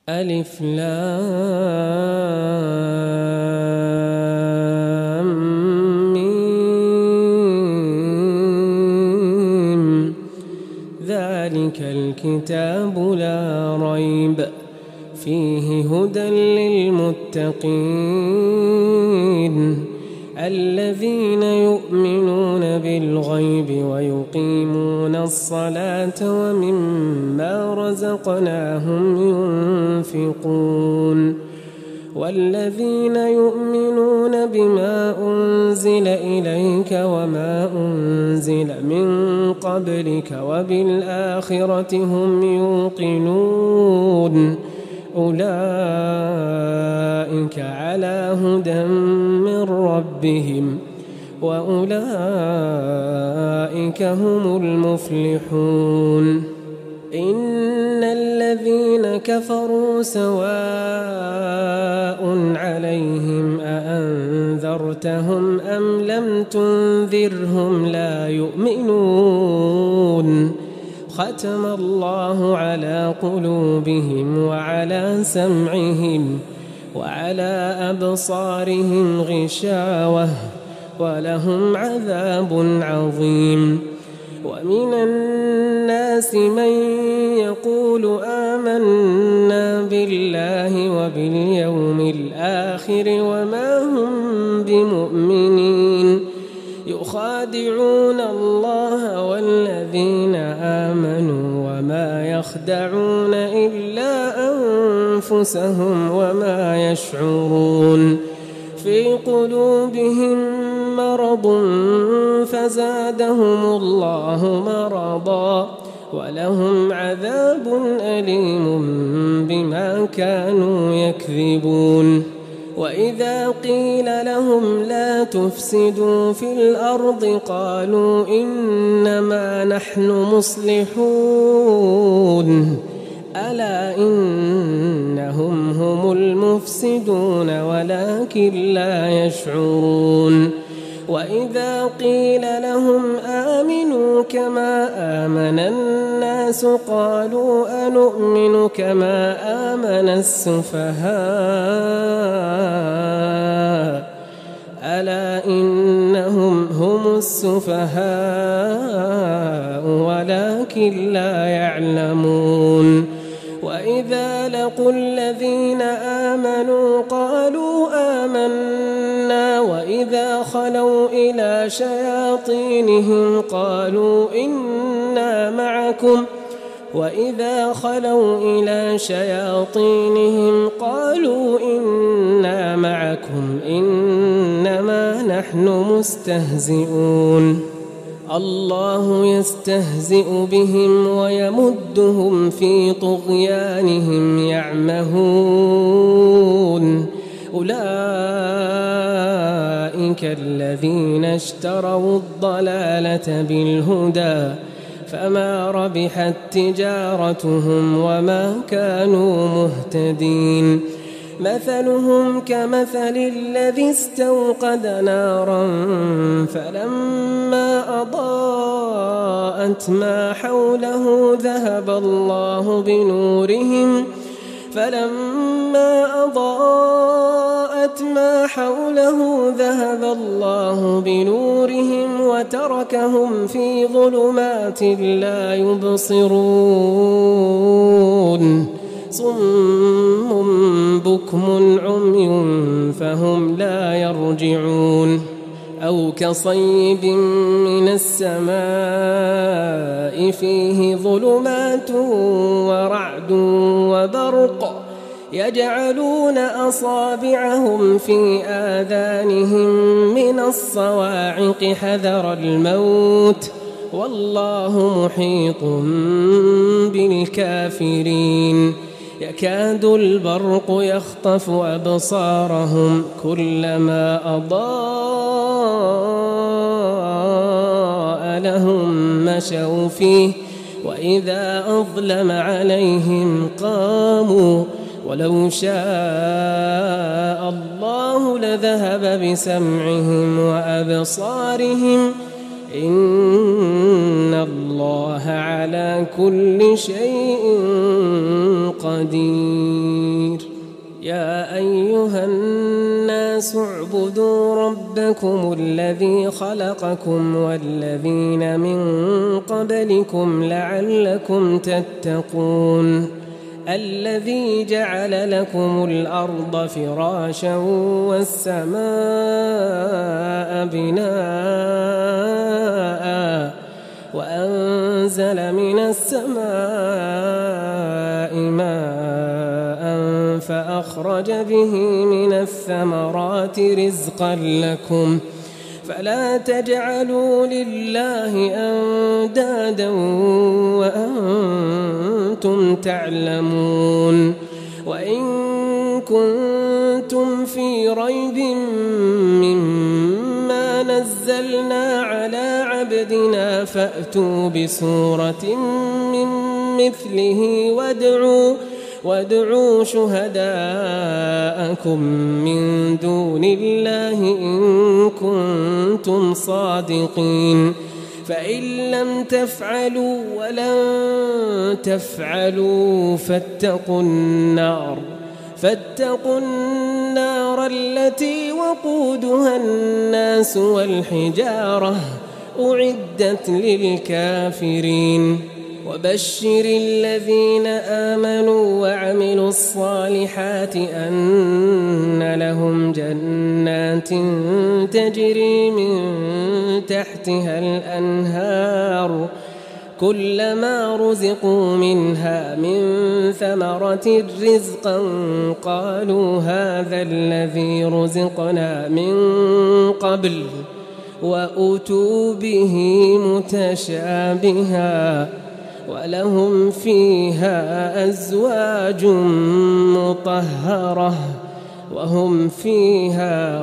ألف لام ميم ذلك الكتاب لا ريب فيه هدى للمتقين الذين يؤمنون بالغيب ويقيمون الصلاة ومما رزقناهم ينفقون والذين يؤمنون بما أنزل إليك وما أنزل من قبلك وبالآخرة هم يوقنون أولئك على هدى من ربهم وأولئك هم المفلحون إن الذين كفروا سواء عليهم أأنذرتهم أم لم تنذرهم لا يؤمنون ختم الله على قلوبهم وعلى سمعهم وعلى أبصارهم غشاوة ولهم عذاب عظيم ومن الناس من يقول آمنا بالله وباليوم الآخر وما هم بمؤمنين يخادعون الله والذين آمنوا وما يخدعون إلا أنفسهم وما يشعرون في قلوبهم مرض فزادهم الله مرضا ولهم عذاب أليم بما كانوا يكذبون وإذا قيل لهم لا تفسدوا في الأرض قالوا إنما نحن مصلحون ألا إنهم هم المفسدون ولكن لا يشعرون وإذا قيل لهم آمنوا كما آمن الناس قالوا أنؤمن كما آمن السفهاء ألا إنهم هم السفهاء ولكن لا يعلمون وإذا لقوا الذين آمنوا قالوا آمنا وإذا خلوا إلى شياطينهم قالوا إنا معكم إنما نحن مستهزئون الله يستهزئ بهم ويمدهم في طغيانهم يعمهون أولئك الذين اشتروا الضلالة بالهدى فما ربحت تجارتهم وما كانوا مهتدين مثلهم كمثل الذي استوقد نارا فلما أضاءت ما حوله ذهب الله بنورهم وتركهم في ظلمات لا يبصرون صم بكم عمي فهم لا يرجعون أو كصيب من السماء فيه ظلمات ورعد وبرق يجعلون أصابعهم في آذانهم من الصواعق حذر الموت والله محيط بالكافرين يكاد البرق يخطف أبصارهم كلما أضاء لهم مشوا فيه وإذا أظلم عليهم قاموا ولو شاء الله لذهب بسمعهم وأبصارهم إن الله على كل شيء قدير. يا أيها الناس اعبدوا ربكم الذي خلقكم والذين من قبلكم لعلكم تتقون الذي جعل لكم الأرض فراشا والسماء بناء وأنزل من السماء ماء فأخرج به من الثمرات رزقا لكم فلا تجعلوا لله أندادا وأنتم تعلمون. وإن كنتم في ريب مما نزلنا على عبدنا فأتوا بسورة من مثله وادعوا شهداءكم من دون الله إن كنتم صادقين. فإن لم تفعلوا ولن تفعلوا فاتقوا النار التي وقودها الناس والحجارة أعدت للكافرين. وبشر الذين آمنوا وعملوا الصالحات أن لهم جنات تجري من تحتها الأنهار كلما رزقوا منها من ثمرة رزقا قالوا هذا الذي رزقنا من قبل وأتوا به متشابها ولهم فيها أزواج مطهرة وهم فيها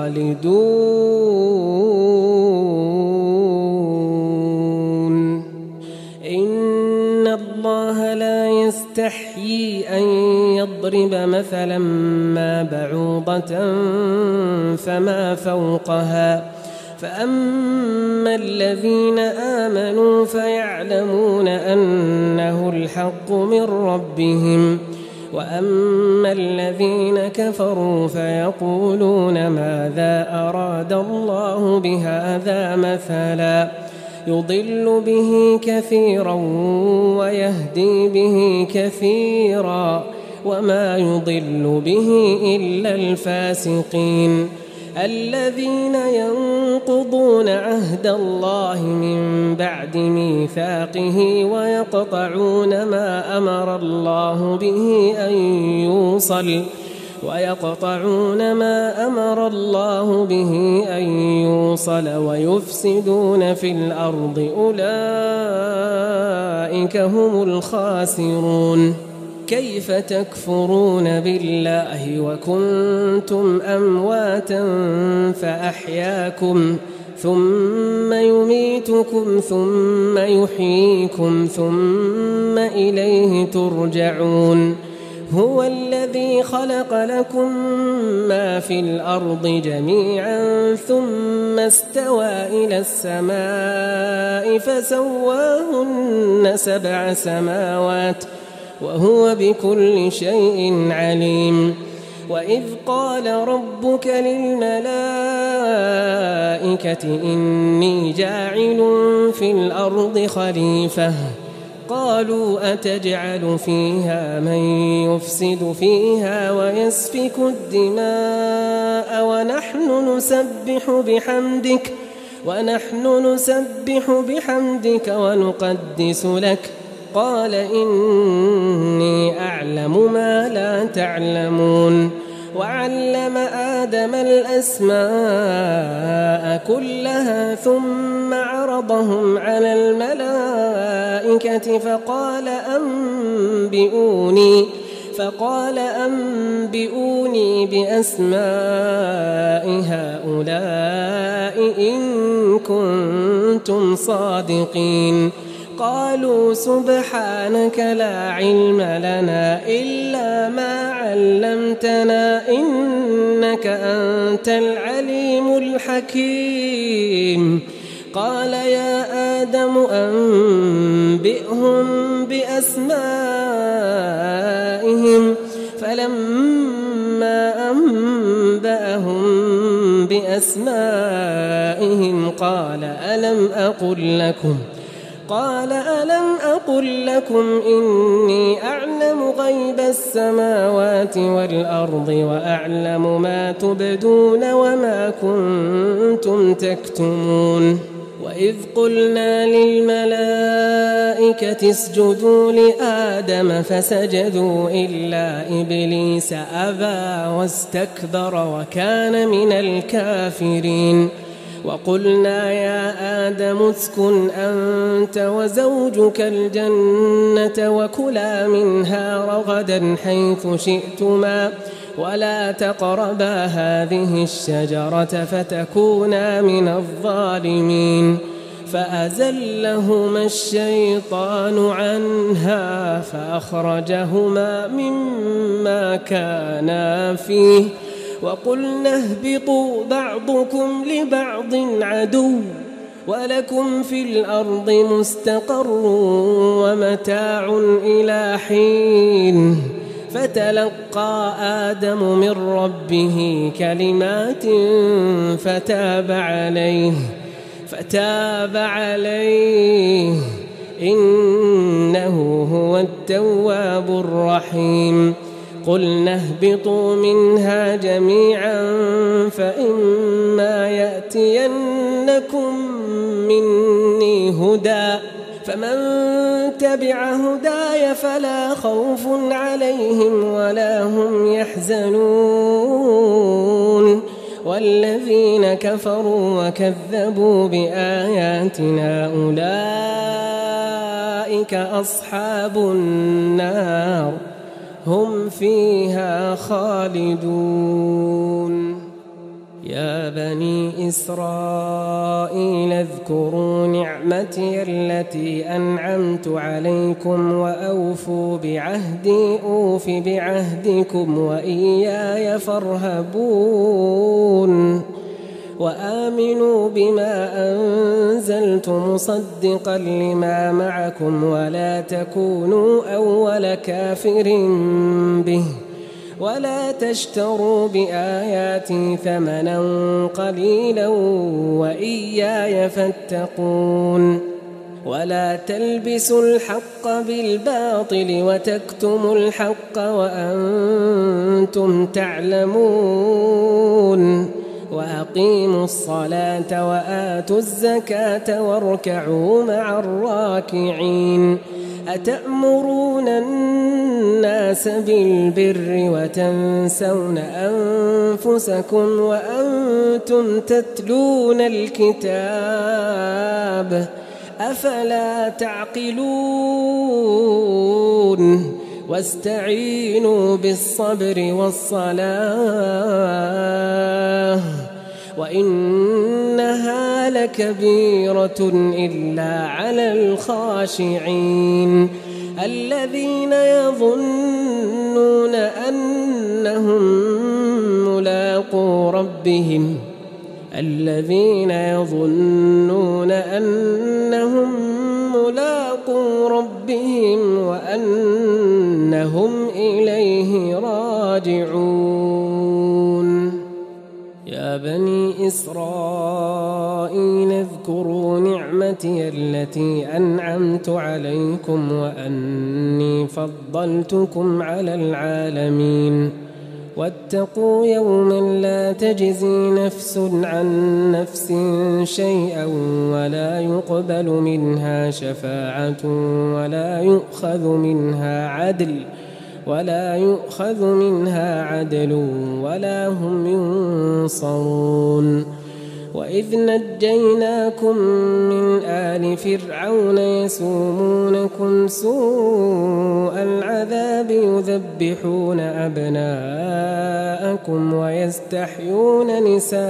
خالدون. إن الله لا يستحيي أن يضرب مثلا ما بعوضة فما فوقها فأما الذين آمنوا فيعلمون أنه الحق من ربهم وأما الذين كفروا فيقولون ماذا أراد الله بهذا مثلا يضل به كثيرا ويهدي به كثيرا وما يضل به إلا الفاسقين الذين ينقضون عهد الله من بعد ميثاقه ويقطعون ما أمر الله به أن يوصل ويفسدون في الأرض أولئك هم الخاسرون. كيف تكفرون بالله وكنتم أمواتا فأحياكم ثم يميتكم ثم يحييكم ثم إليه ترجعون. هو الذي خلق لكم ما في الأرض جميعا ثم استوى إلى السماء فسواهن 7 سماوات وهو بكل شيء عليم. وإذ قال ربك للملائكة إني جاعل في الأرض خليفة قالوا أتجعل فيها من يفسد فيها ويسفك الدماء ونحن نسبح بحمدك ونقدس لك قال إني أعلم ما لا تعلمون. وعلم آدم الأسماء كلها ثم عرضهم على الملائكة فقال أنبئوني بأسماء هؤلاء إن كنتم صادقين. قالوا سبحانك لا علم لنا إلا ما علمتنا إنك أنت العليم الحكيم. قال يا آدم أنبئهم بأسمائهم فلما أنبأهم بأسمائهم قال ألم أقل لكم إني أعلم غيب السماوات والأرض وأعلم ما تبدون وما كنتم تكتمون وإذ قلنا للملائكة اسجدوا لآدم فسجدوا إلا إبليس أبى واستكبر وكان من الكافرين وقلنا يا آدم اسكن أنت وزوجك الجنة وكلا منها رغدا حيث شئتما ولا تقربا هذه الشجرة فتكونا من الظالمين فأزلهما الشيطان عنها فأخرجهما مما كانا فيه وقلنا اهبطوا بعضكم لبعض عدو ولكم في الأرض مستقر ومتاع إلى حين فتلقى آدم من ربه كلمات فتاب عليه إنه هو التواب الرحيم قلنا اهبطوا منها جميعا فإما يأتينكم مني هدى فمن تبع هداي فلا خوف عليهم ولا هم يحزنون والذين كفروا وكذبوا بآياتنا أولئك أصحاب النار هم فيها خالدون يا بني إسرائيل اذكروا نعمتي التي أنعمت عليكم وأوفوا بعهدي أوف بعهدكم وإياي فارهبون وآمنوا بما أنزلت مصدقا لما معكم ولا تكونوا أول كافر به ولا تشتروا بآياتي ثمنا قليلا وإياي فاتقون ولا تلبسوا الحق بالباطل وتكتموا الحق وأنتم تعلمون وأقيموا الصلاة وآتوا الزكاة واركعوا مع الراكعين أتأمرون الناس بالبر وتنسون أنفسكم وأنتم تتلون الكتاب أفلا تعقلون واستعينوا بالصبر والصلاة وإنها لكبيرة إلا على الخاشعين الذين يظنون أنهم ملاقو ربهم وأنهم إليه راجعون يا بني إسرائيل اذكروا نعمتي التي أنعمت عليكم وأني فضلتكم على العالمين واتقوا يوما لا تجزي نفس عن نفس شيئا ولا يقبل منها شفاعة ولا يؤخذ منها عدل ولا هم ينصرون وإذ نجيناكم من آل فرعون يسومونكم سوء العذاب يذبحون أبناءكم ويستحيون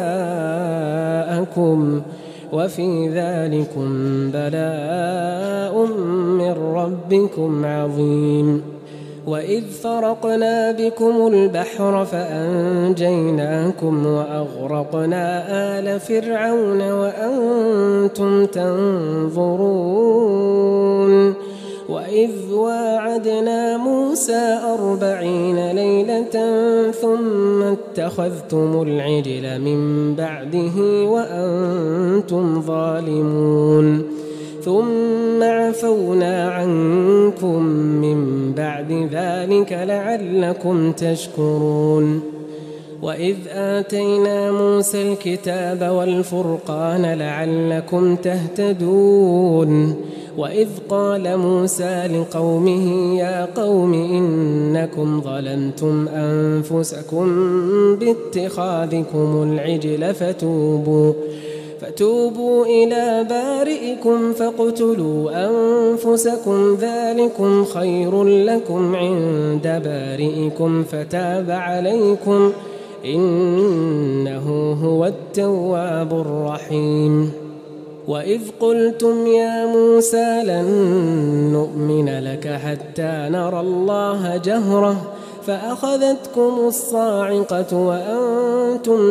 نساءكم وفي ذلكم بلاء من ربكم عظيم وإذ فرقنا بكم البحر فأنجيناكم وأغرقنا آل فرعون وأنتم تنظرون وإذ واعدنا موسى 40 ليلة ثم اتخذتم العجل من بعده وأنتم ظالمون ثم عفونا عنكم من بعد ذلك لعلكم تشكرون وإذ آتينا موسى الكتاب والفرقان لعلكم تهتدون وإذ قال موسى لقومه يا قوم إنكم ظلمتم أنفسكم باتخاذكم العجل فتوبوا إلى بارئكم فاقتلوا أنفسكم ذلكم خير لكم عند بارئكم فتاب عليكم إنه هو التواب الرحيم وإذ قلتم يا موسى لن نؤمن لك حتى نرى الله جهرة فأخذتكم الصاعقة وأنتم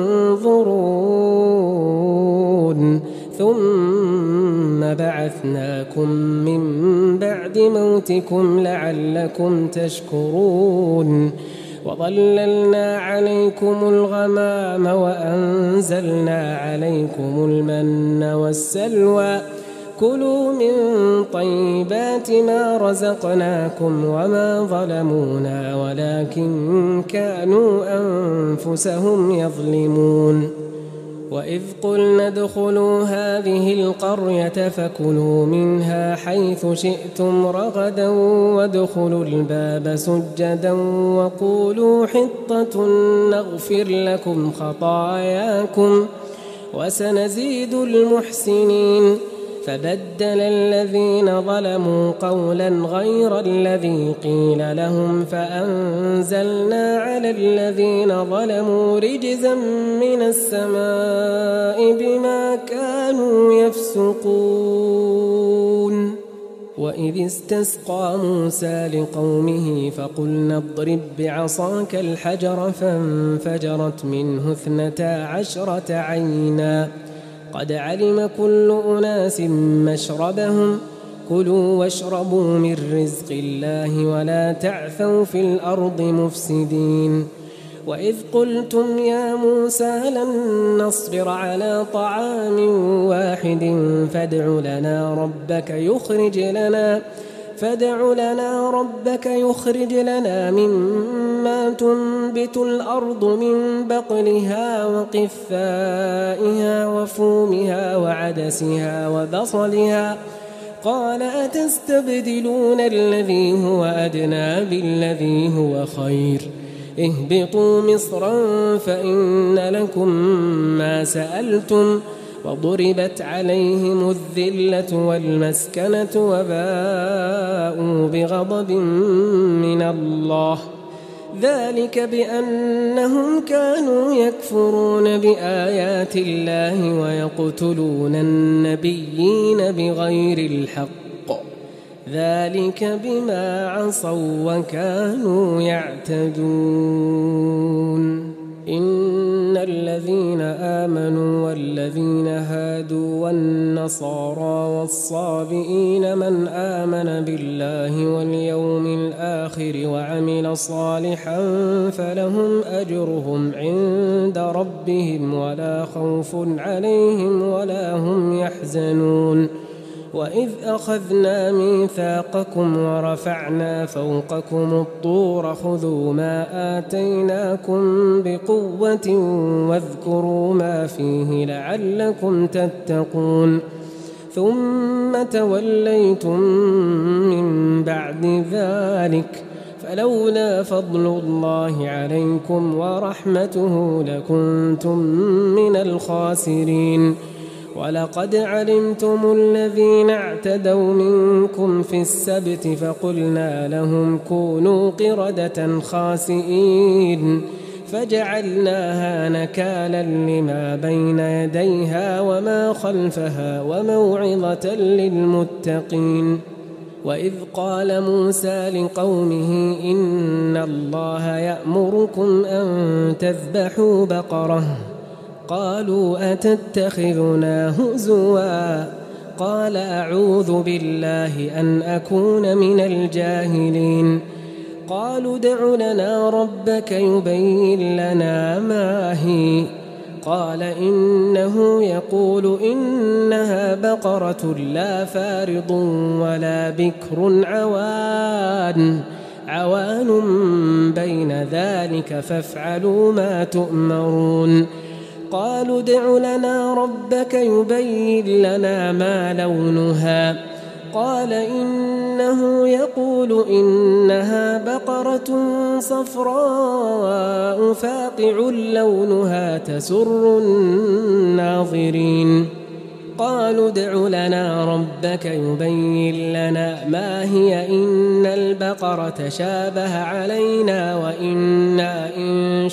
تنظرون ثم بعثناكم من بعد موتكم لعلكم تشكرون وظللنا عليكم الغمام وأنزلنا عليكم المن والسلوى كلوا من طيبات ما رزقناكم وما ظلمونا ولكن كانوا أنفسهم يظلمون وإذ قلنا ادخلوا هذه القرية فكلوا منها حيث شئتم رغدا وادخلوا الباب سجدا وقولوا حطة نغفر لكم خطاياكم وسنزيد المحسنين فبدل الذين ظلموا قولا غير الذي قيل لهم فأنزلنا على الذين ظلموا رجزا من السماء بما كانوا يفسقون وإذ استسقى موسى لقومه فقلنا اضرب بعصاك الحجر فانفجرت منه 12 عينا قد علم كل أناس مشربهم كلوا واشربوا من رزق الله ولا تعثوا في الأرض مفسدين وإذ قلتم يا موسى لن نصبر على طعام واحد فادع لنا ربك يخرج لنا مما تنبت الأرض من بقلها وقثائها وفومها وعدسها وبصلها قال أتستبدلون الذي هو أدنى بالذي هو خير اهبطوا مصرا فإن لكم ما سألتم وضربت عليهم الذلة والمسكنة وباءوا بغضب من الله ذلك بأنهم كانوا يكفرون بآيات الله ويقتلون النبيين بغير الحق ذلك بما عصوا وكانوا يعتدون إن الذين آمنوا والذين هادوا والنصارى والصابئين من آمن بالله واليوم الآخر وعمل صالحا فلهم أجرهم عند ربهم ولا خوف عليهم ولا هم يحزنون وإذ أخذنا ميثاقكم ورفعنا فوقكم الطور خذوا ما آتيناكم بقوة واذكروا ما فيه لعلكم تتقون ثم توليتم من بعد ذلك فلولا فضل الله عليكم ورحمته لكنتم من الخاسرين ولقد علمتم الذين اعتدوا منكم في السبت فقلنا لهم كونوا قردة خاسئين فجعلناها نكالا لما بين يديها وما خلفها وموعظة للمتقين وإذ قال موسى لقومه إن الله يأمركم أن تذبحوا بقرة قالوا أتتخذنا هزوا قال أعوذ بالله أن أكون من الجاهلين قالوا ادع لنا ربك يبين لنا ما هي قال إنه يقول إنها بقرة لا فارض ولا بكر عوان بين ذلك فافعلوا ما تؤمرون قالوا ادع لنا ربك يبين لنا ما لونها قال إنه يقول إنها بقرة صفراء فاقع لونها تسر الناظرين قالوا ادع لنا ربك يبين لنا ما هي إن البقرة شابه علينا وإنا إن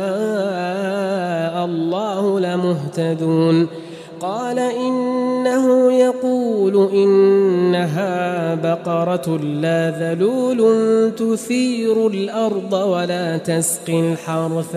شاء الله لمهتدون قال إنه يقول إنها بقرة لا ذلول تثير الأرض ولا تسقي الحرث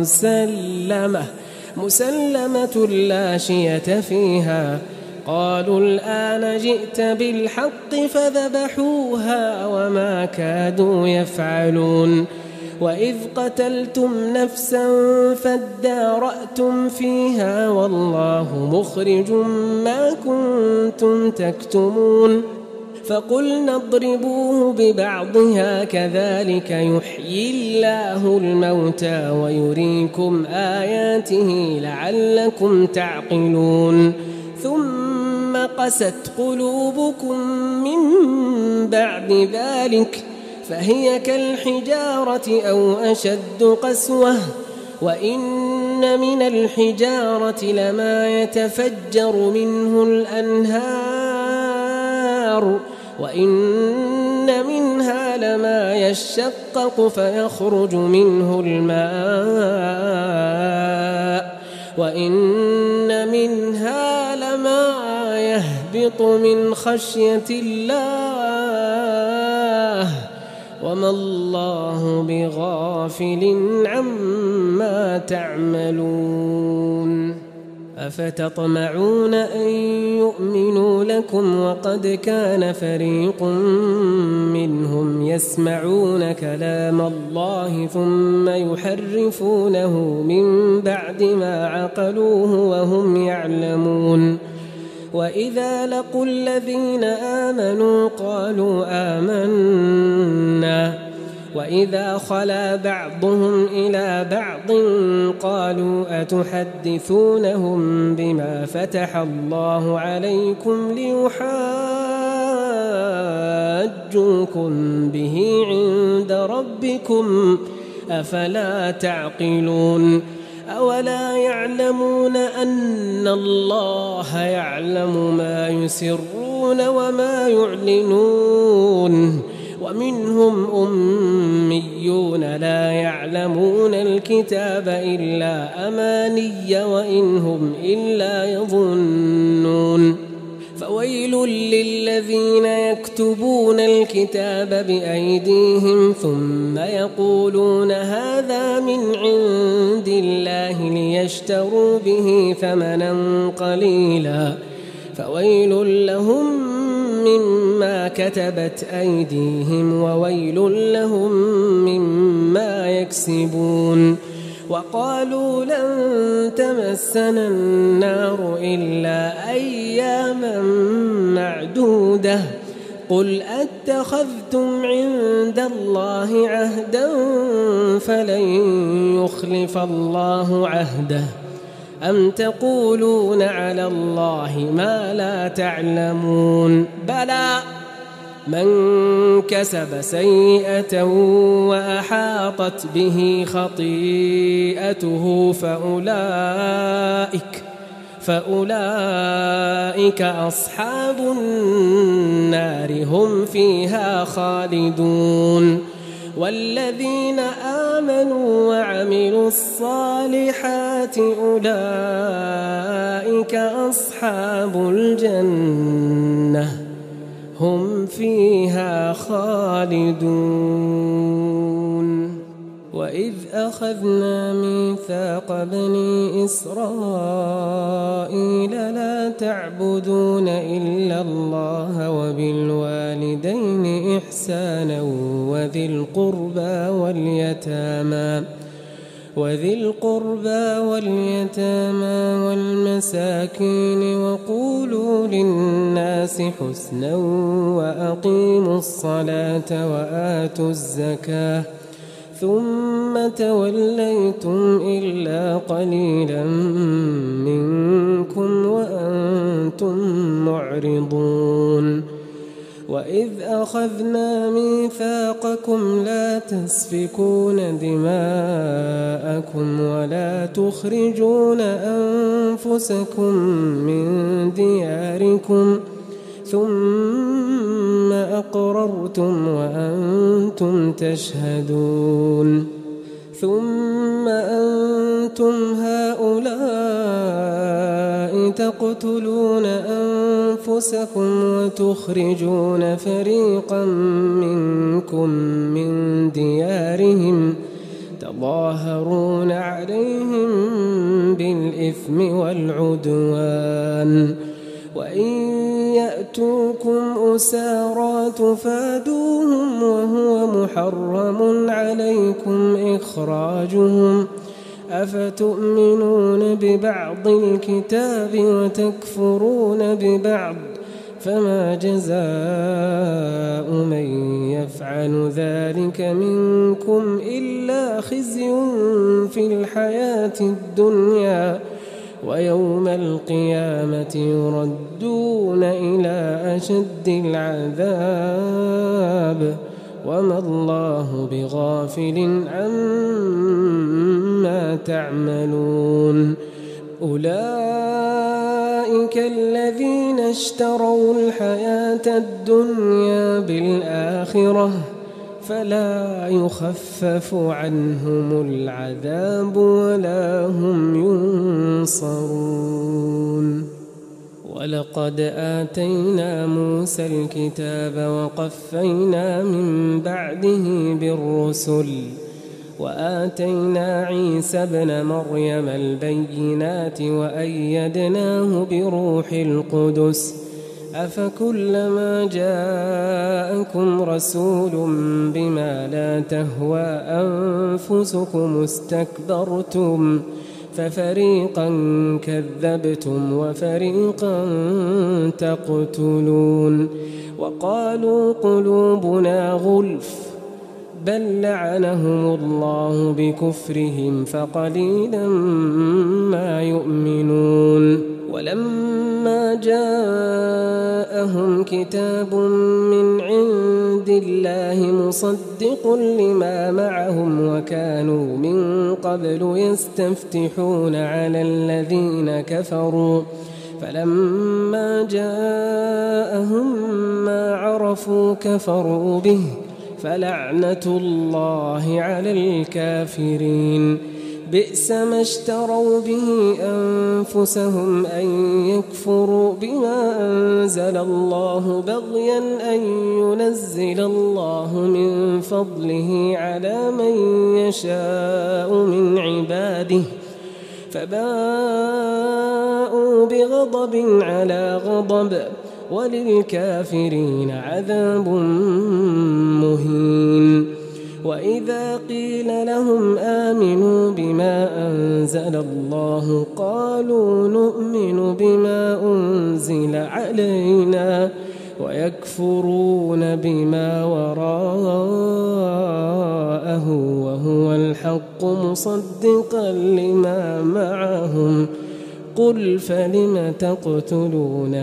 مسلمة لا شية فيها قالوا الآن جئت بالحق فذبحوها وما كادوا يفعلون وإذ قتلتم نفسا فادارأتم فيها والله مخرج ما كنتم تكتمون فقلنا اضربوه ببعضها كذلك يحيي الله الموتى ويريكم آياته لعلكم تعقلون ثم قست قلوبكم من بعد ذلك فهي كالحجارة أو أشد قسوة وإن من الحجارة لما يتفجر منه الأنهار وإن منها لما يشقق فيخرج منه الماء وإن منها لما يهبط من خشية الله وما الله بغافل عما تعملون أفتطمعون أن يؤمنوا لكم وقد كان فريق منهم يسمعون كلام الله ثم يحرفونه من بعد ما عقلوه وهم يعلمون وإذا لقوا الذين آمنوا قالوا آمنا وإذا خلا بعضهم إلى بعض قالوا أتحدثونهم بما فتح الله عليكم ليحاجوكم به عند ربكم أفلا تعقلون أولا يعلمون أن الله يعلم ما يسرون وما يعلنون ومنهم أميون لا يعلمون الكتاب إلا أماني وإن هم إلا يظنون فويل للذين يكتبون الكتاب بأيديهم ثم يقولون هذا من عند الله ليشتروا به ثمنا قليلا فويل لهم مما كتبت أيديهم وويل لهم مما يكسبون وقالوا لن تمسنا النار إلا أياما معدودة قل أتخذتم عند الله عهدا فلن يخلف الله عهده أم تقولون على الله ما لا تعلمون بلى من كسب سيئة وأحاطت به خطيئته فأولئك أصحاب النار هم فيها خالدون والذين آمنوا وعملوا الصالحات أولئك أصحاب الجنة هم فيها خالدون وإذ أخذنا ميثاق بني إسرائيل لا تعبدون إلا الله وبالوالدين إحسانا وذي القربى واليتامى والمساكين وقولوا للناس حسنا وأقيموا الصلاة وآتوا الزكاة ثم توليتم إلا قليلا منكم وأنتم معرضون وإذ أخذنا ميثاقكم لا تسفكون دماءكم ولا تخرجون أنفسكم من دياركم ثم أقررتم وأنتم تشهدون ثم أنتم هؤلاء تقتلون أنفسكم وتخرجون فريقا منكم من ديارهم تظاهرون عليهم بالإثم والعدوان وإن يأتوكم أسارى تفادوهم وهو محرم عليكم إخراجهم أفتؤمنون ببعض الكتاب وتكفرون ببعض فما جزاء من يفعل ذلك منكم إلا خزي في الحياة الدنيا ويوم القيامة يردون إلى أشد العذاب وما الله بغافل عما تعملون أولئك الذين اشتروا الحياة الدنيا بالآخرة فلا يخفف عنهم العذاب ولا هم ينصرون ولقد آتينا موسى الكتاب وقفينا من بعده بالرسل وآتينا عيسى ابن مريم البينات وأيدناه بروح القدس أفكلما جاءكم رسول بما لا تهوى أنفسكم استكبرتم ففريقا كذبتم وفريقا تقتلون وقالوا قلوبنا غلف بل لعنهم الله بكفرهم فقليلا ما يؤمنون ولما جاءهم كتاب من عند الله مصدق لما معهم وكانوا من قبل يستفتحون على الذين كفروا فلما جاءهم ما عرفوا كفروا به فلعنة الله على الكافرين بئس ما اشتروا به أنفسهم أن يكفروا بما أنزل الله بغيا أن ينزل الله من فضله على من يشاء من عباده فباءوا بغضب على غضب وللكافرين عذاب مهين وإذا قيل لهم آمنوا بما أنزل الله قالوا نؤمن بما أنزل علينا ويكفرون بما وراءه وهو الحق مصدقا لما معهم قل فلم تقتلون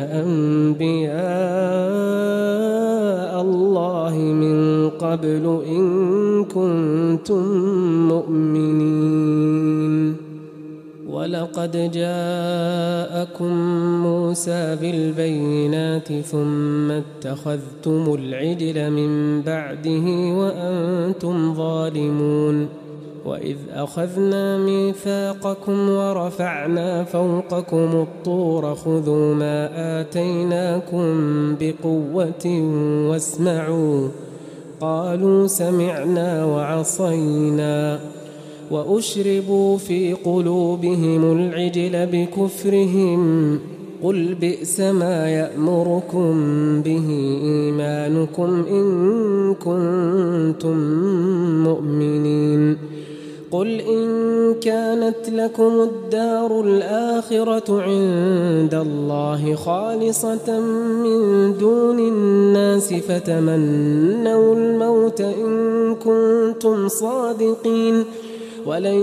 أنبياء الله من قبل إن كنتم مؤمنين ولقد جاءكم موسى بالبينات ثم اتخذتم العجل من بعده وأنتم ظالمون وإذ أخذنا ميثاقكم ورفعنا فوقكم الطور خذوا ما آتيناكم بقوة واسمعوا قالوا سمعنا وعصينا وأشربوا في قلوبهم العجل بكفرهم قل بئس ما يأمركم به إيمانكم إن كنتم مؤمنين قل إن كانت لكم الدار الآخرة عند الله خالصة من دون الناس فتمنوا الموت إن كنتم صادقين ولن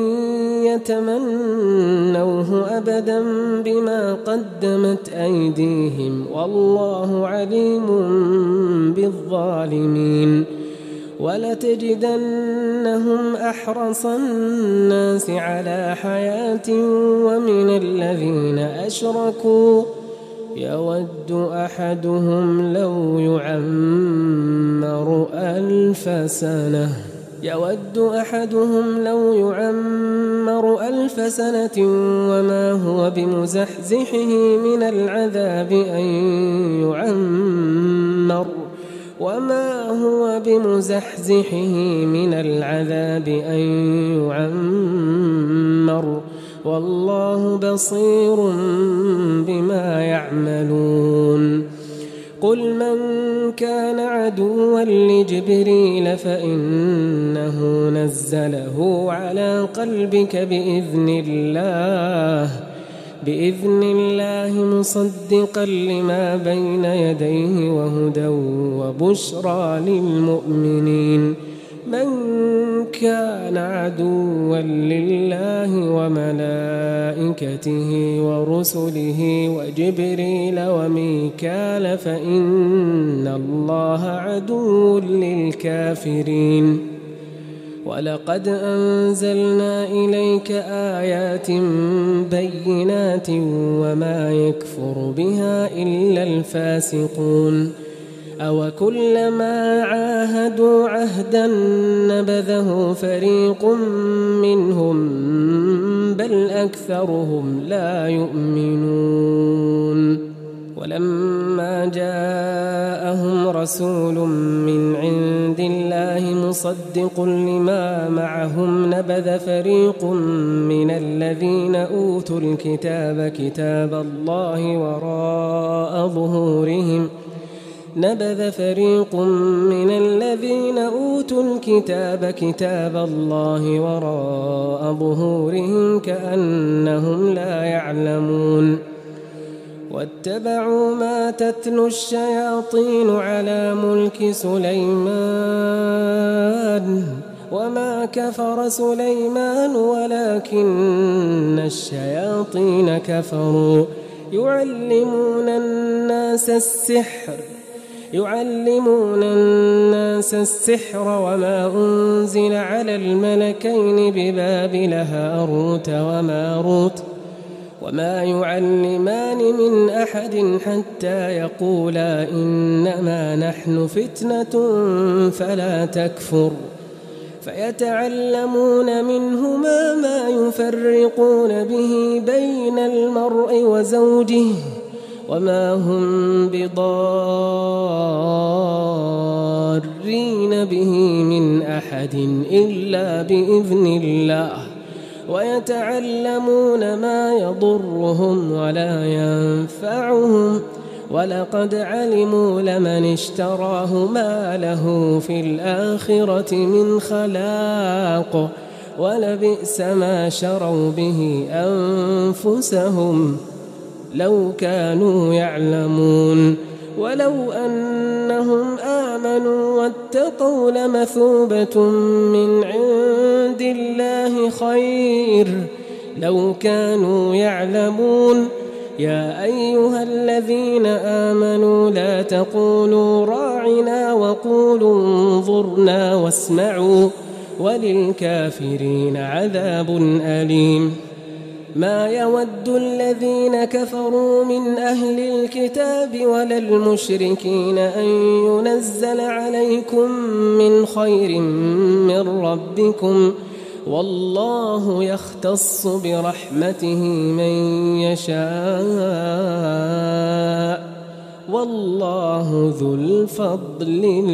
يتمنوه أبدا بما قدمت أيديهم والله عليم بالظالمين ولتجدنهم أحرص الناس على حياة ومن الذين أشركوا يود أحدهم لو يعمر 1000 سنة وما هو بمزحزحه من العذاب أن يعمر والله بصير بما يعملون قل من كان عدوا لجبريل فإنه نزله على قلبك بإذن الله مصدقا لما بين يديه وهدى وبشرى للمؤمنين من كان عدوا لله وملائكته ورسله وجبريل وميكال فإن الله عدو للكافرين ولقد أنزلنا إليك آيات بينات وما يكفر بها إلا الفاسقون أوكلما عاهدوا عهدا نبذه فريق منهم بل أكثرهم لا يؤمنون ولما جاءهم رسول من عند الله مصدق لما معهم نبذ فريق من الذين أوتوا الكتاب كتاب الله وراء ظهورهم كأنهم لا يعلمون واتبعوا ما تتلو الشياطين على ملك سليمان وما كفر سليمان ولكن الشياطين كفروا يعلمون الناس السحر وما أنزل على الملكين ببابل هاروت وماروت وما يعلمان من أحد حتى يقولا إنما نحن فتنة فلا تكفر فيتعلمون منهما ما يفرقون به بين المرء وزوجه وما هم بضارين به من أحد إلا بإذن الله ويتعلمون ما يضرهم ولا ينفعهم ولقد علموا لمن اشتراه ما له في الآخرة من خلاق ولبئس ما شروا به أنفسهم لو كانوا يعلمون ولو أنهم آمنوا واتقوا لمثوبة من عند الله خير لو كانوا يعلمون يا أيها الذين آمنوا لا تقولوا راعنا وقولوا انظرنا واسمعوا وللكافرين عذاب أليم ما يود الذين كفروا من أهل الكتاب ولا المشركين أن ينزل عليكم من خير من ربكم والله يختص برحمته من يشاء والله ذو الفضل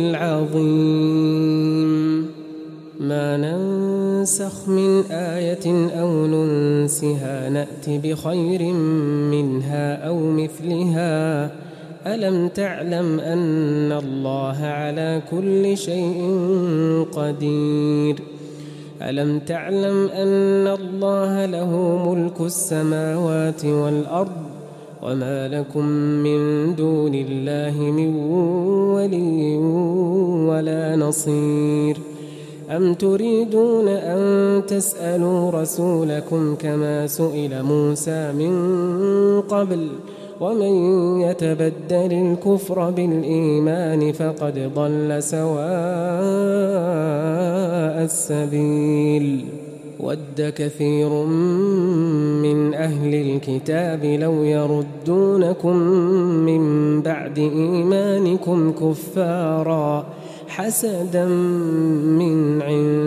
العظيم. ما ننسخ من آية أو ننسها نأت بخير منها أو مثلها ألم تعلم أن الله على كل شيء قدير ألم تعلم أن الله له ملك السماوات والأرض وما لكم من دون الله من ولي ولا نصير أم تريدون أن تسألوا رسولكم كما سئل موسى من قبل ومن يتبدل الكفر بالإيمان فقد ضل سواء السبيل ود كثير من أهل الكتاب لو يردونكم من بعد إيمانكم كفارا حسدا من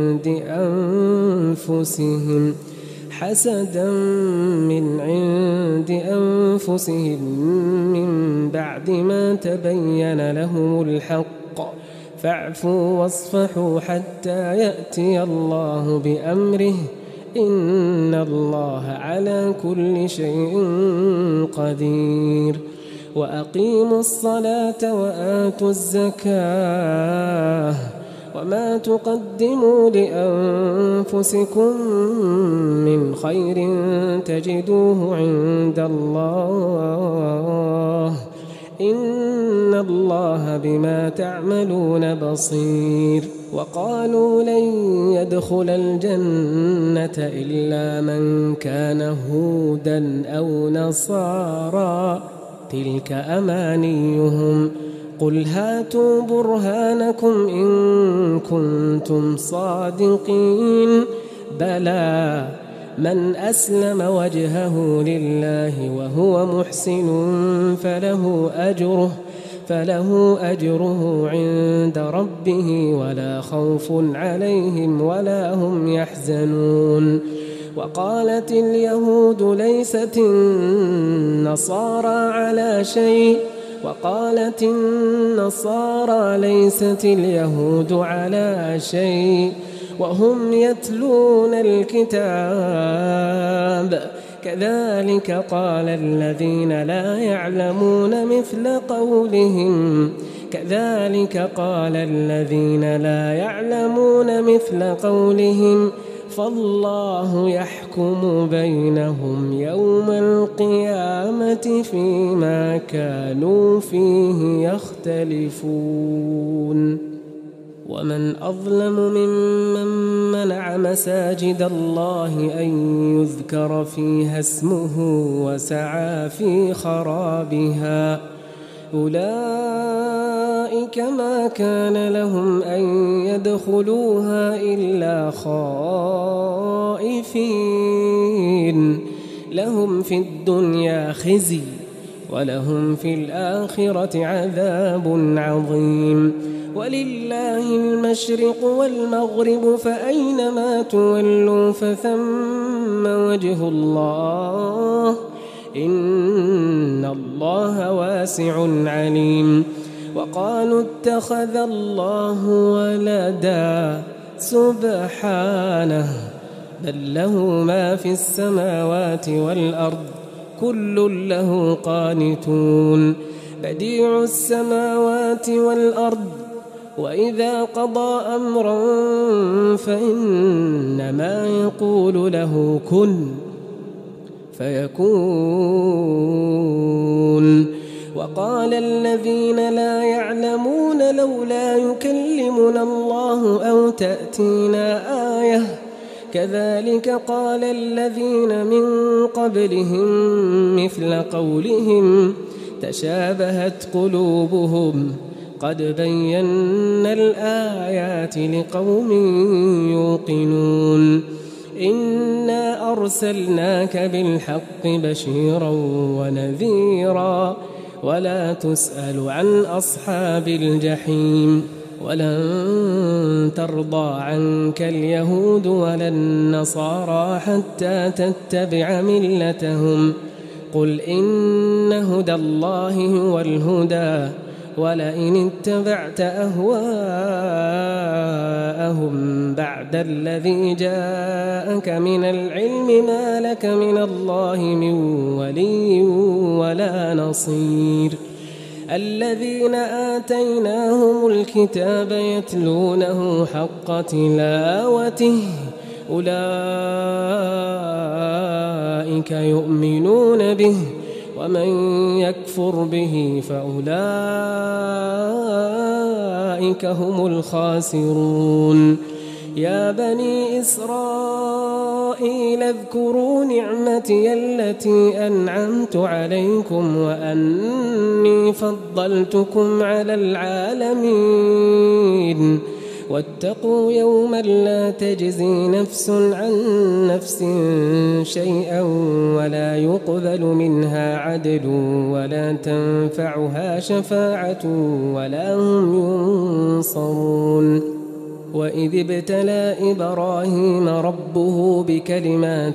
عند أنفسهم من بعد ما تبين لهم الحق فاعفوا واصفحوا حتى يأتي الله بأمره إن الله على كل شيء قدير وأقيموا الصلاة وآتوا الزكاة وما تقدموا لأنفسكم من خير تجدوه عند الله إن الله بما تعملون بصير. وقالوا لن يدخل الجنة إلا من كان هودا أو نصارى تلك أمانيهم قل هاتوا برهانكم إن كنتم صادقين بلى من أسلم وجهه لله وهو محسن فله أجره عند ربه ولا خوف عليهم ولا هم يحزنون. وقالت اليهود ليست النصارى على شيء وقالت النصارى ليست اليهود على شيء وهم يتلون الكتاب كذلك قال الذين لا يعلمون مثل قولهم فالله يحكم بينهم يوم القيامة فيما كانوا فيه يختلفون. ومن أظلم ممن منع مساجد الله أن يذكر فيها اسمه وسعى في خرابها أولئك ما كان لهم أن يدخلوها إلا خائفين لهم في الدنيا خزي ولهم في الآخرة عذاب عظيم. ولله المشرق والمغرب فأينما تولوا فثم وجه الله إن الله واسع عليم. وقالوا اتخذ الله ولدا سبحانه بل له ما في السماوات والأرض كل له قانتون بديع السماوات والأرض وإذا قضى أمرا فإنما يقول له كن فيكون. وقال الذين لا يعلمون لولا يكلمنا الله أو تأتينا آية كذلك قال الذين من قبلهم مثل قولهم تشابهت قلوبهم قد بينا الآيات لقوم يوقنون. إنا أرسلناك بالحق بشيرا ونذيرا ولا تسأل عن أصحاب الجحيم ولن ترضى عنك اليهود ولا النصارى حتى تتبع ملتهم قل إن هدى الله هو الهدى ولئن اتبعت أهواءهم بعد الذي جاءك من العلم ما لك من الله من ولي ولا نصير الذين آتيناهم الكتاب يتلونه حق تلاوته أولئك يؤمنون به ومن يكفر به فأولئك هم الخاسرون يا بني إسرائيل اذكروا نعمتي التي أنعمت عليكم وأني فضلتكم على العالمين واتقوا يوما لا تجزي نفس عن نفس شيئا ولا يقبل منها عدل ولا تنفعها شفاعة ولا هم ينصرون وإذ ابتلى إبراهيم ربه بكلمات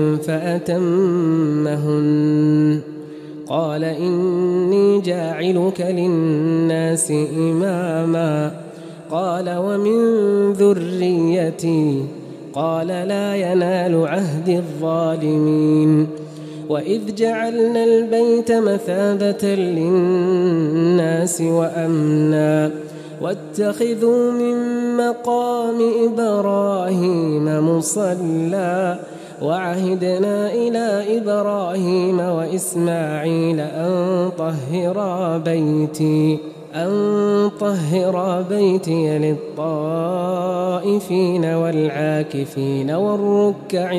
فأتمهن قال إني جاعلك للناس إماما قال ومن ذريتي قال لا ينال عهد الظالمين وإذ جعلنا البيت مثابة للناس وأمنا واتخذوا من مقام إبراهيم مصلى وعهدنا إلى إبراهيم وإسماعيل أن طهر بيتي للطائفين والعاكفين والركع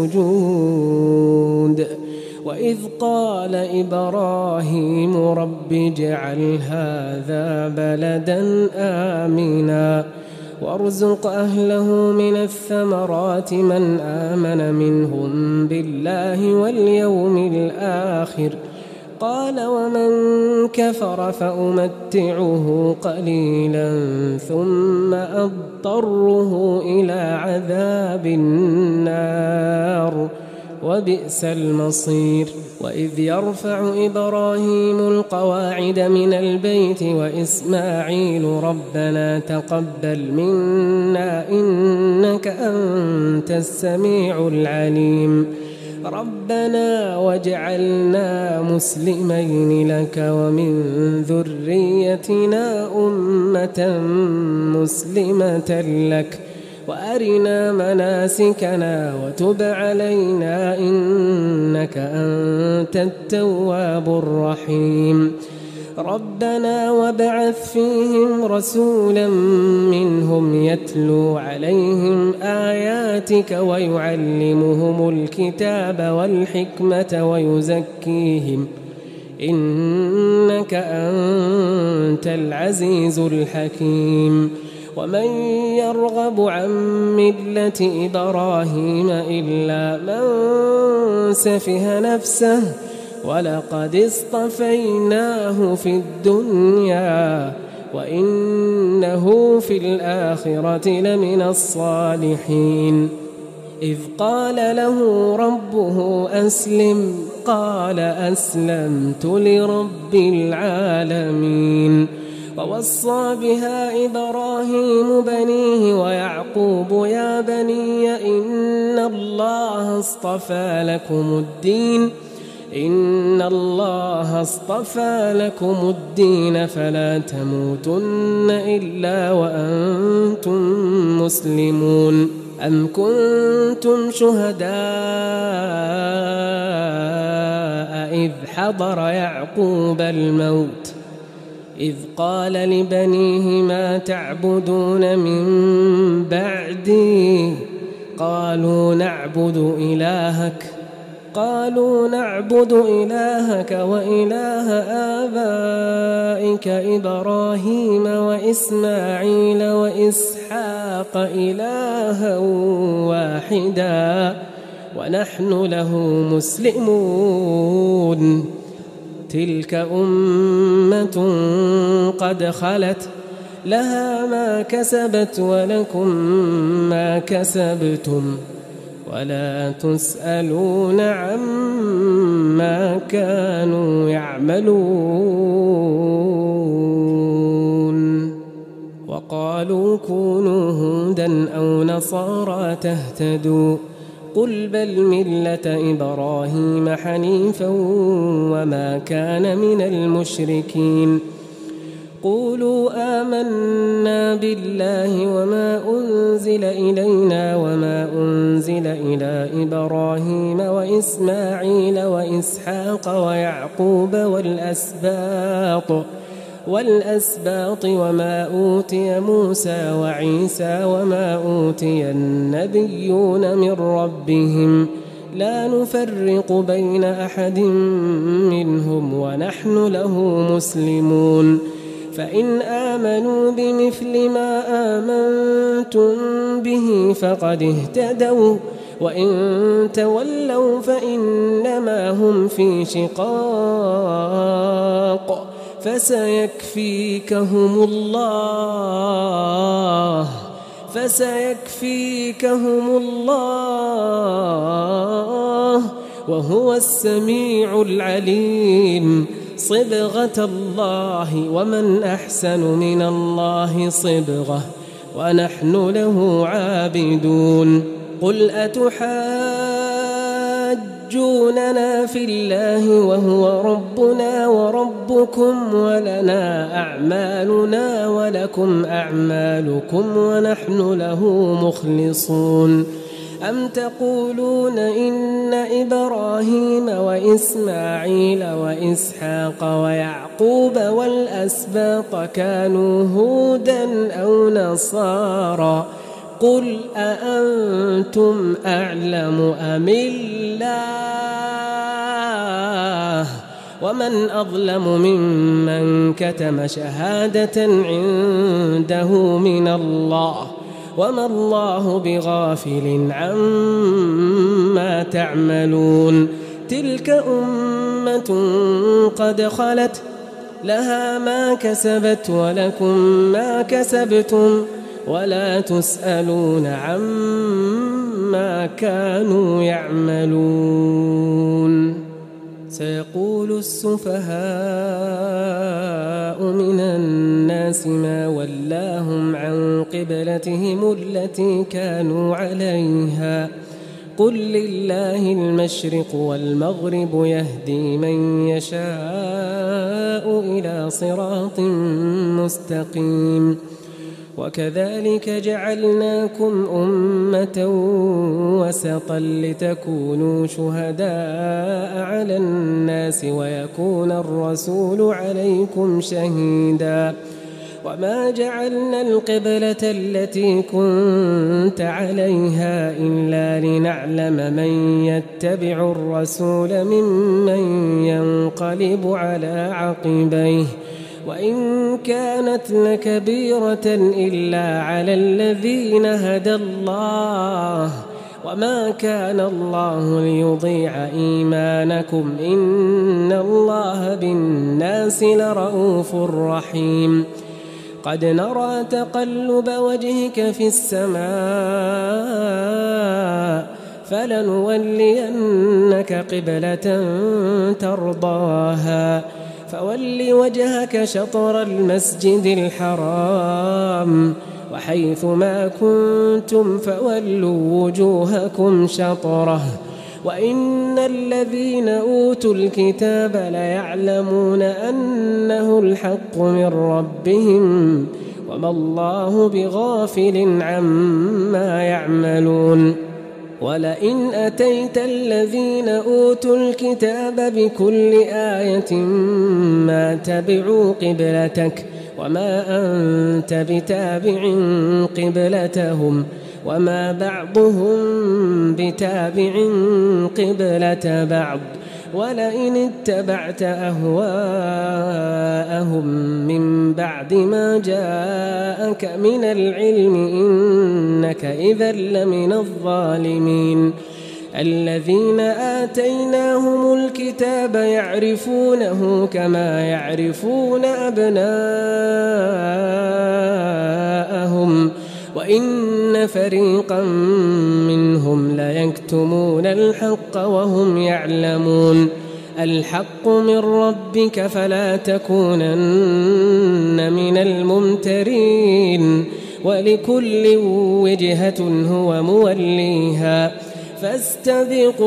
السجود وإذ قال إبراهيم رب اجعل هذا بلدا آمنا وارزق أهله من الثمرات من آمن منهم بالله واليوم الآخر قال ومن كفر فأمتعه قليلا ثم أضطره إلى عذاب النار وبئس المصير وإذ يرفع إبراهيم القواعد من البيت وإسماعيل ربنا تقبل منا إنك أنت السميع العليم ربنا واجعلنا مسلمين لك ومن ذريتنا أمة مسلمة لك وأرنا مناسكنا وتب علينا إنك أنت التواب الرحيم ربنا وابعث فيهم رسولا منهم يتلو عليهم آياتك ويعلمهم الكتاب والحكمة ويزكيهم إنك أنت العزيز الحكيم ومن يرغب عن ملة إبراهيم إلا من سفه نفسه ولقد اصطفيناه في الدنيا وإنه في الآخرة لمن الصالحين إذ قال له ربه أسلم قال أسلمت لرب العالمين ووصى بها إبراهيم بنيه ويعقوب يا بني إن الله اصطفى لكم الدين فلا تموتن إلا وأنتم مسلمون أم كنتم شهداء إذ حضر يعقوب الموت إذ قال لبنيه ما تعبدون من بعدي قالوا نعبد إلهك وإله آبائك إبراهيم وإسماعيل وإسحاق إلها واحدا ونحن له مسلمون. تلك أمة قد خلت لها ما كسبت ولكم ما كسبتم ولا تسألون عما كانوا يعملون. وقالوا كونوا هودا أو نصارى تهتدوا قل بل ملة إبراهيم حنيفا وما كان من المشركين. قولوا آمنا بالله وما أنزل إلينا وما أنزل إلى إبراهيم وإسماعيل وإسحاق ويعقوب والأسباط وما أوتي موسى وعيسى وما أوتي النبيون من ربهم لا نفرق بين أحد منهم ونحن له مسلمون. فإن آمنوا بمثل ما آمنتم به فقد اهتدوا وإن تولوا فإنما هم في شقاق فسيكفيكهم الله وهو السميع العليم. صبغة الله ومن أحسن من الله صبغة ونحن له عابدون. قل أتحاجوننا في الله وهو ربنا وربكم ولنا أعمالنا ولكم أعمالكم ونحن له مخلصون. أم تقولون إن إبراهيم وإسماعيل وإسحاق ويعقوب والأسباط كانوا هودا أو نصارى قل أأنتم أعلم أم الله ومن أظلم ممن كتم شهادة عنده من الله وما الله بغافل عما تعملون. تلك أمة قد خلت لها ما كسبت ولكم ما كسبتم ولا تسألون عما كانوا يعملون. سيقول السفهاء من الناس ما ولاهم عن قبلتهم التي كانوا عليها قل لله المشرق والمغرب يهدي من يشاء إلى صراط مستقيم. وكذلك جعلناكم أمة وسطا لتكونوا شهداء على الناس ويكون الرسول عليكم شهيدا. وما جعلنا القبلة التي كنت عليها إلا لنعلم من يتبع الرسول ممن ينقلب على عقبيه وإن كانت لكبيرة إلا على الذين هدى الله وما كان الله ليضيع إيمانكم إن الله بالناس لرؤوف رحيم. قد نرى تقلب وجهك في السماء فلنولينك قبلة ترضاها فول وجهك شطر المسجد الحرام وحيث ما كنتم فولوا وجوهكم شطره وإن الذين أوتوا الكتاب ليعلمون أنه الحق من ربهم وما الله بغافل عما يعملون. ولئن أتيت الذين أوتوا الكتاب بكل آية ما تبعوا قبلتك وما أنت بتابع قبلتهم وما بعضهم بتابع قبلة بعض ولئن اتبعت أهواءهم من بعد ما جاءك من العلم إنك إذا لمن الظالمين الذين آتيناهم الكتاب يعرفونه كما يعرفون أبناءهم وإن فريقا منهم ليكتمون الحق وهم يعلمون الحق من ربك فلا تكونن من الممترين ولكل وجهة هو موليها فاستبقوا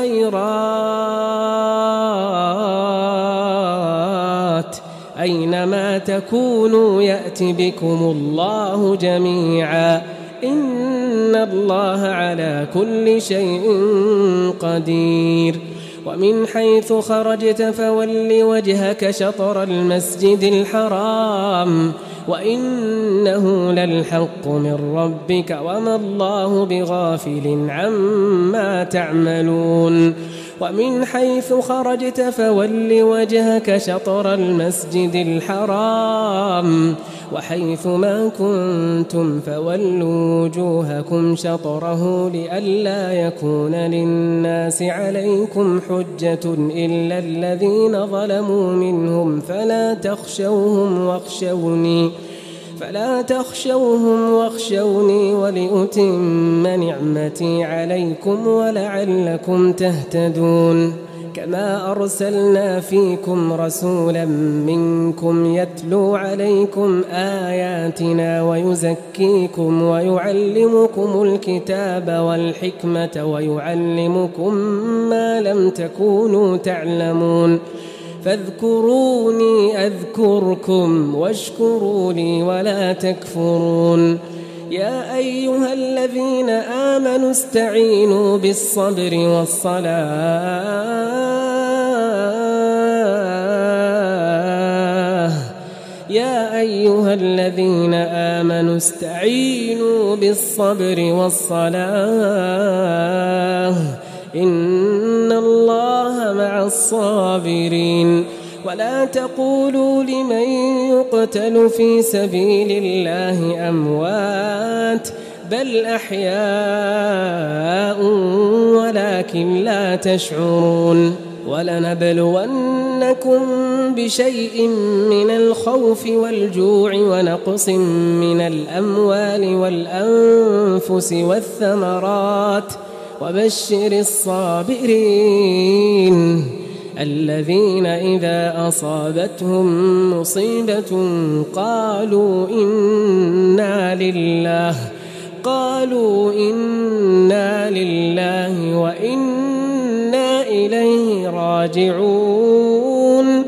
الخيرات أينما تكونوا يأت بكم الله جميعا إن الله على كل شيء قدير ومن حيث خرجت فول وجهك شطر المسجد الحرام وإنه للحق من ربك وما الله بغافل عما تعملون ومن حيث خرجت فول وجهك شطر المسجد الحرام وحيث ما كنتم فولوا وجوهكم شطره لئلا يكون للناس عليكم حجة إلا الذين ظلموا منهم فلا تخشوهم واخشوني ولأتم نعمتي عليكم ولعلكم تهتدون كما أرسلنا فيكم رسولا منكم يتلو عليكم آياتنا ويزكيكم ويعلمكم الكتاب والحكمة ويعلمكم ما لم تكونوا تعلمون فاذكروني أذكركم واشكروا لي ولا تكفرون يا أيها الذين آمنوا استعينوا بالصبر والصلاة يا أيها الذين آمنوا استعينوا بالصبر والصلاة إن الله مع الصابرين ولا تقولوا لمن يقتل في سبيل الله أموات بل أحياء ولكن لا تشعرون ولنبلونكم بشيء من الخوف والجوع ونقص من الأموال والأنفس والثمرات وبشر الصابرين الذين إذا أصابتهم مصيبة قالوا إنا لله وإنا إليه راجعون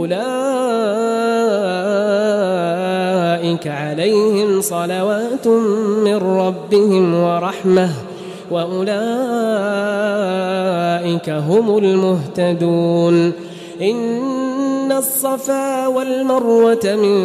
أولئك عليهم صلوات من ربهم ورحمة وأولئك هم المهتدون إن الصفا والمروة من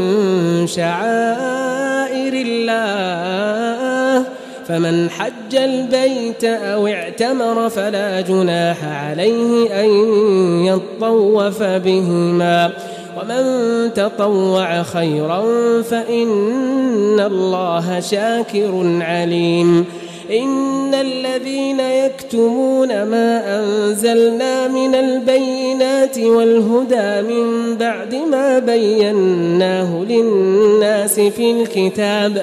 شعائر الله فمن حج البيت أو اعتمر فلا جناح عليه أن يطوف بهما ومن تطوع خيرا فإن الله شاكر عليم إن الذين يكتمون ما أنزلنا من البينات والهدى من بعد ما بيناه للناس في الكتاب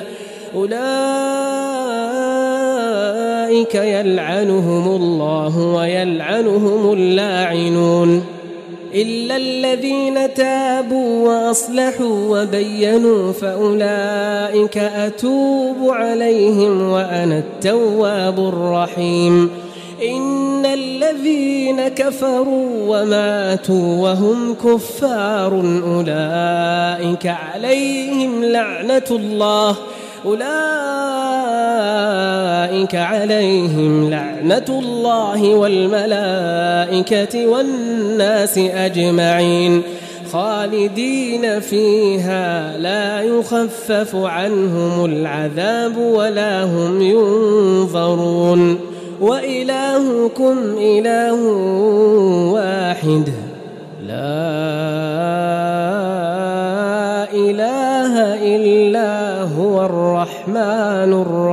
أولئك يلعنهم الله ويلعنهم اللاعنون إلا الذين تابوا وأصلحوا وبينوا فأولئك أتوب عليهم وأنا التواب الرحيم إن الذين كفروا وماتوا وهم كفار أولئك عليهم لعنة الله والملائكة والناس أجمعين خالدين فيها لا يخفف عنهم العذاب ولا هم ينظرون وإلهكم إله واحد لا إله إلا هو الرحمن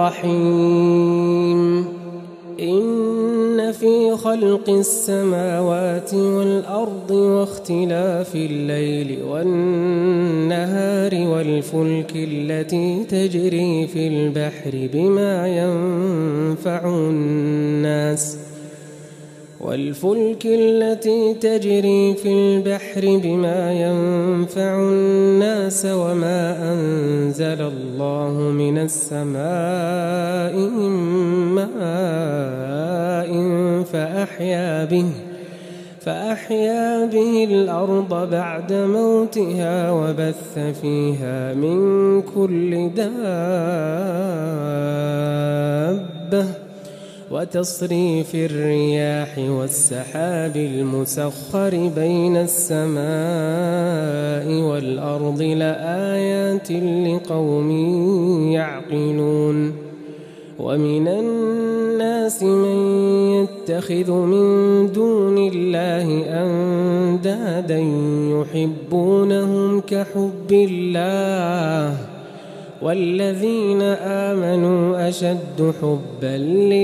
الرحيم إن في خلق السماوات والأرض واختلاف الليل والنهار والفلك التي تجري في البحر بما ينفع الناس وما أنزل الله من السماء من ماء فأحيا به الأرض بعد موتها وبث فيها من كل دابة وتصريف الرياح والسحاب المسخر بين السماء والأرض لآيات لقوم يعقلون ومن الناس من يتخذ من دون الله أندادا يحبونهم كحب الله والذين آمنوا أشد حبا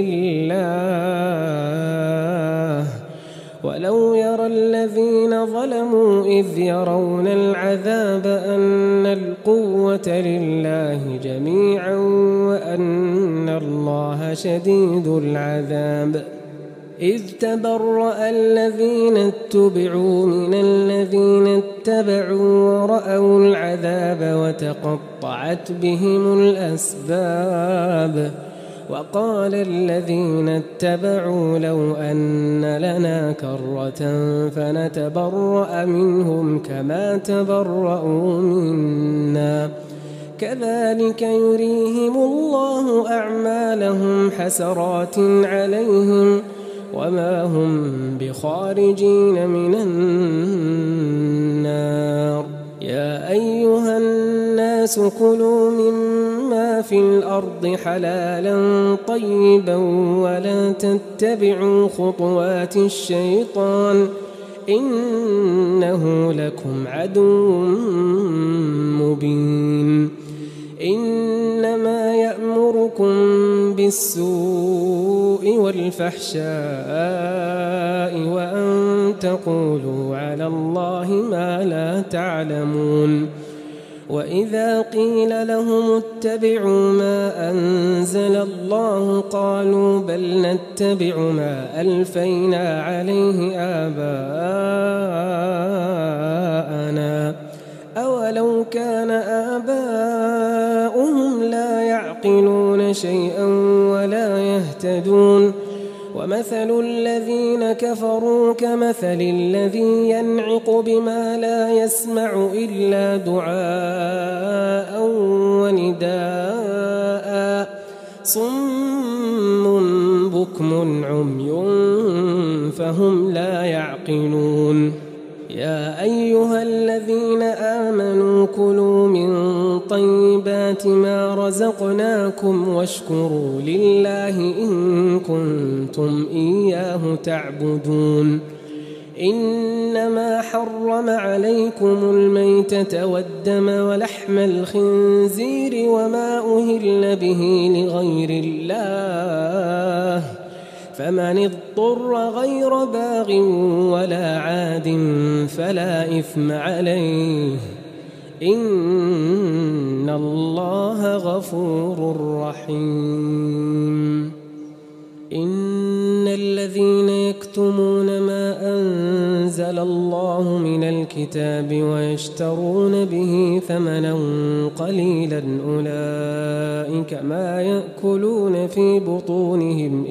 لله ولو يرى الذين ظلموا إذ يرون العذاب أن القوة لله جميعا وأن الله شديد العذاب إذ تبرأ الذين اتبعوا من الذين اتبعوا ورأوا العذاب وتقطعت بهم الأسباب وقال الذين اتبعوا لو أن لنا كرة فنتبرأ منهم كما تبرأوا منا كذلك يريهم الله أعمالهم حسرات عليهم وما هم بخارجين من النار يا أيها الناس كلوا مما في الأرض حلالا طيبا ولا تتبعوا خطوات الشيطان إنه لكم عدو مبين إنما يأمركم بالسوء والفحشاء وأن تقولوا على الله ما لا تعلمون وإذا قيل لهم اتبعوا ما أنزل الله قالوا بل نتبع ما ألفينا عليه آباءنا أولو كان آباؤهم لا يعقلون شيئا ولا يهتدون ومثل الذين كفروا كمثل الذي ينعق بما لا يسمع إلا دعاء ونداء صم بكم عمي فهم لا يعقلون يا أيها الذين آمنوا كلوا من طيبات ما رزقناكم واشكروا لله إن كنتم إياه تعبدون إنما حرم عليكم الميتة والدم ولحم الخنزير وما أهل به لغير الله فمن اضطر غير باغ ولا عاد فلا إثم عليه إن الله غفور رحيم إن الذين يكتمون ما أنزل الله من الكتاب ويشترون به ثمنا قليلا أولئك ما يأكلون في بطونهم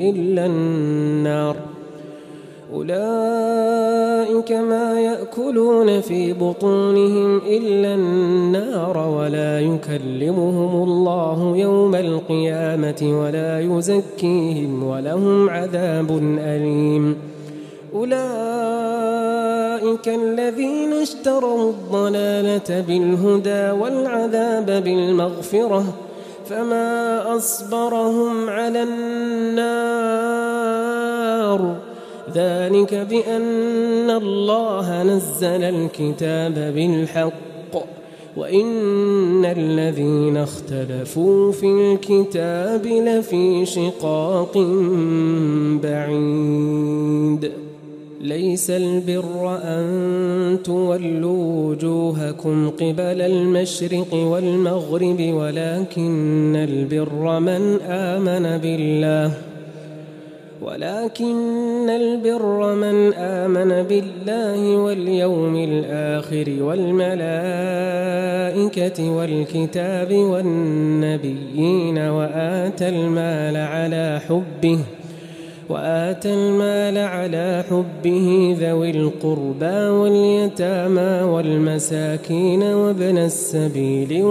إلا النار ولا يكلمهم الله يوم القيامة ولا يزكيهم ولهم عذاب أليم أولئك الذين اشتروا الضلالة بالهدى والعذاب بالمغفرة فما أصبرهم على النار ذلك بأن الله نزل الكتاب بالحق وإن الذين اختلفوا في الكتاب لفي شقاق بعيد ليس البر أن تولوا وجوهكم قبل المشرق والمغرب ولكن البر من آمن بالله واليوم الآخر والملائكة والكتاب والنبيين وآتى المال على حبه ذوي القربى واليتامى والمساكين وابن السبيل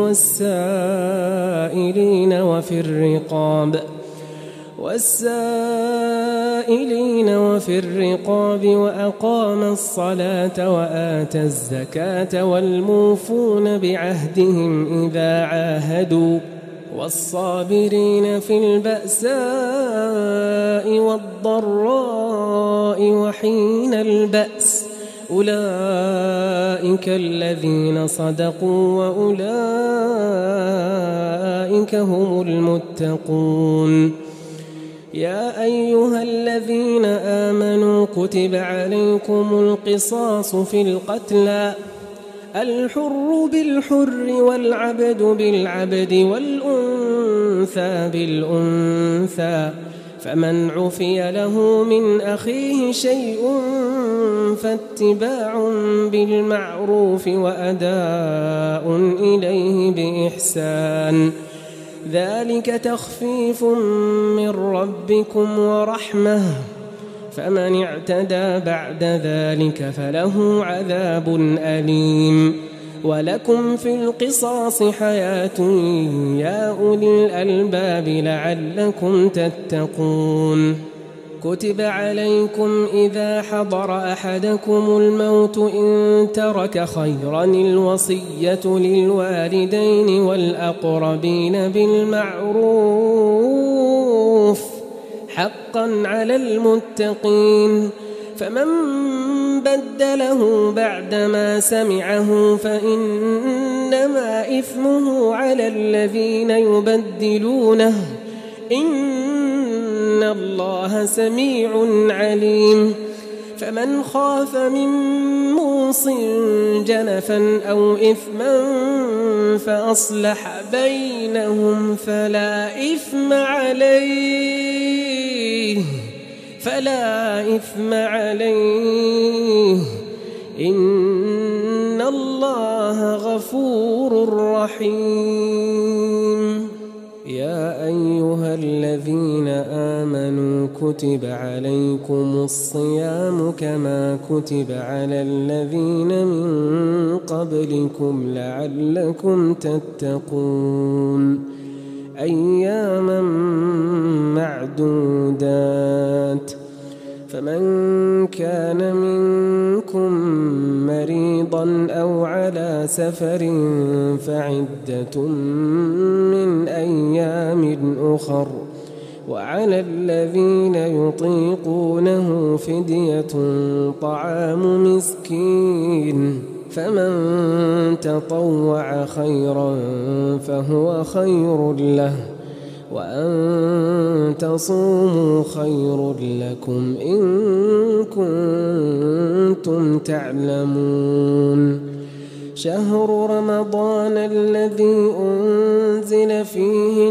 والسائلين وفي الرقاب وأقام الصلاة وآتى الزكاة والموفون بعهدهم إذا عاهدوا والصابرين في البأساء والضراء وحين البأس أولئك الذين صدقوا وأولئك هم المتقون يا أيها الذين آمنوا كتب عليكم القصاص في القتلى الحر بالحر والعبد بالعبد والأنثى بالأنثى فمن عفي له من أخيه شيء فاتباع بالمعروف وأداء إليه بإحسان ذلك تخفيف من ربكم ورحمة فمن اعتدى بعد ذلك فله عذاب أليم ولكم في القصاص حياة يا أولي الألباب لعلكم تتقون كتب عليكم إذا حضر أحدكم الموت إن ترك خيرا الوصية للوالدين والأقربين بالمعروف حقا على المتقين فمن بدله بعدما سمعه فإنما إثمه على الذين يبدلونه إن الله سميع عليم فمن خاف من موص جنفا أو إثما فأصلح بينهم فلا إثم عليه إن الله غفور رحيم يا أيها الذين آمنوا كتب عليكم الصيام كما كتب على الذين من قبلكم لعلكم تتقون أياما معدودات فمن كان منكم مريضا أو على سفر فعدة من أيام أخر وعلى الذين يطيقونه فدية طعام مسكين فمن تطوع خيرا فهو خير له وأن تصوموا خير لكم إن كنتم تعلمون شهر رمضان الذي أنزل فيه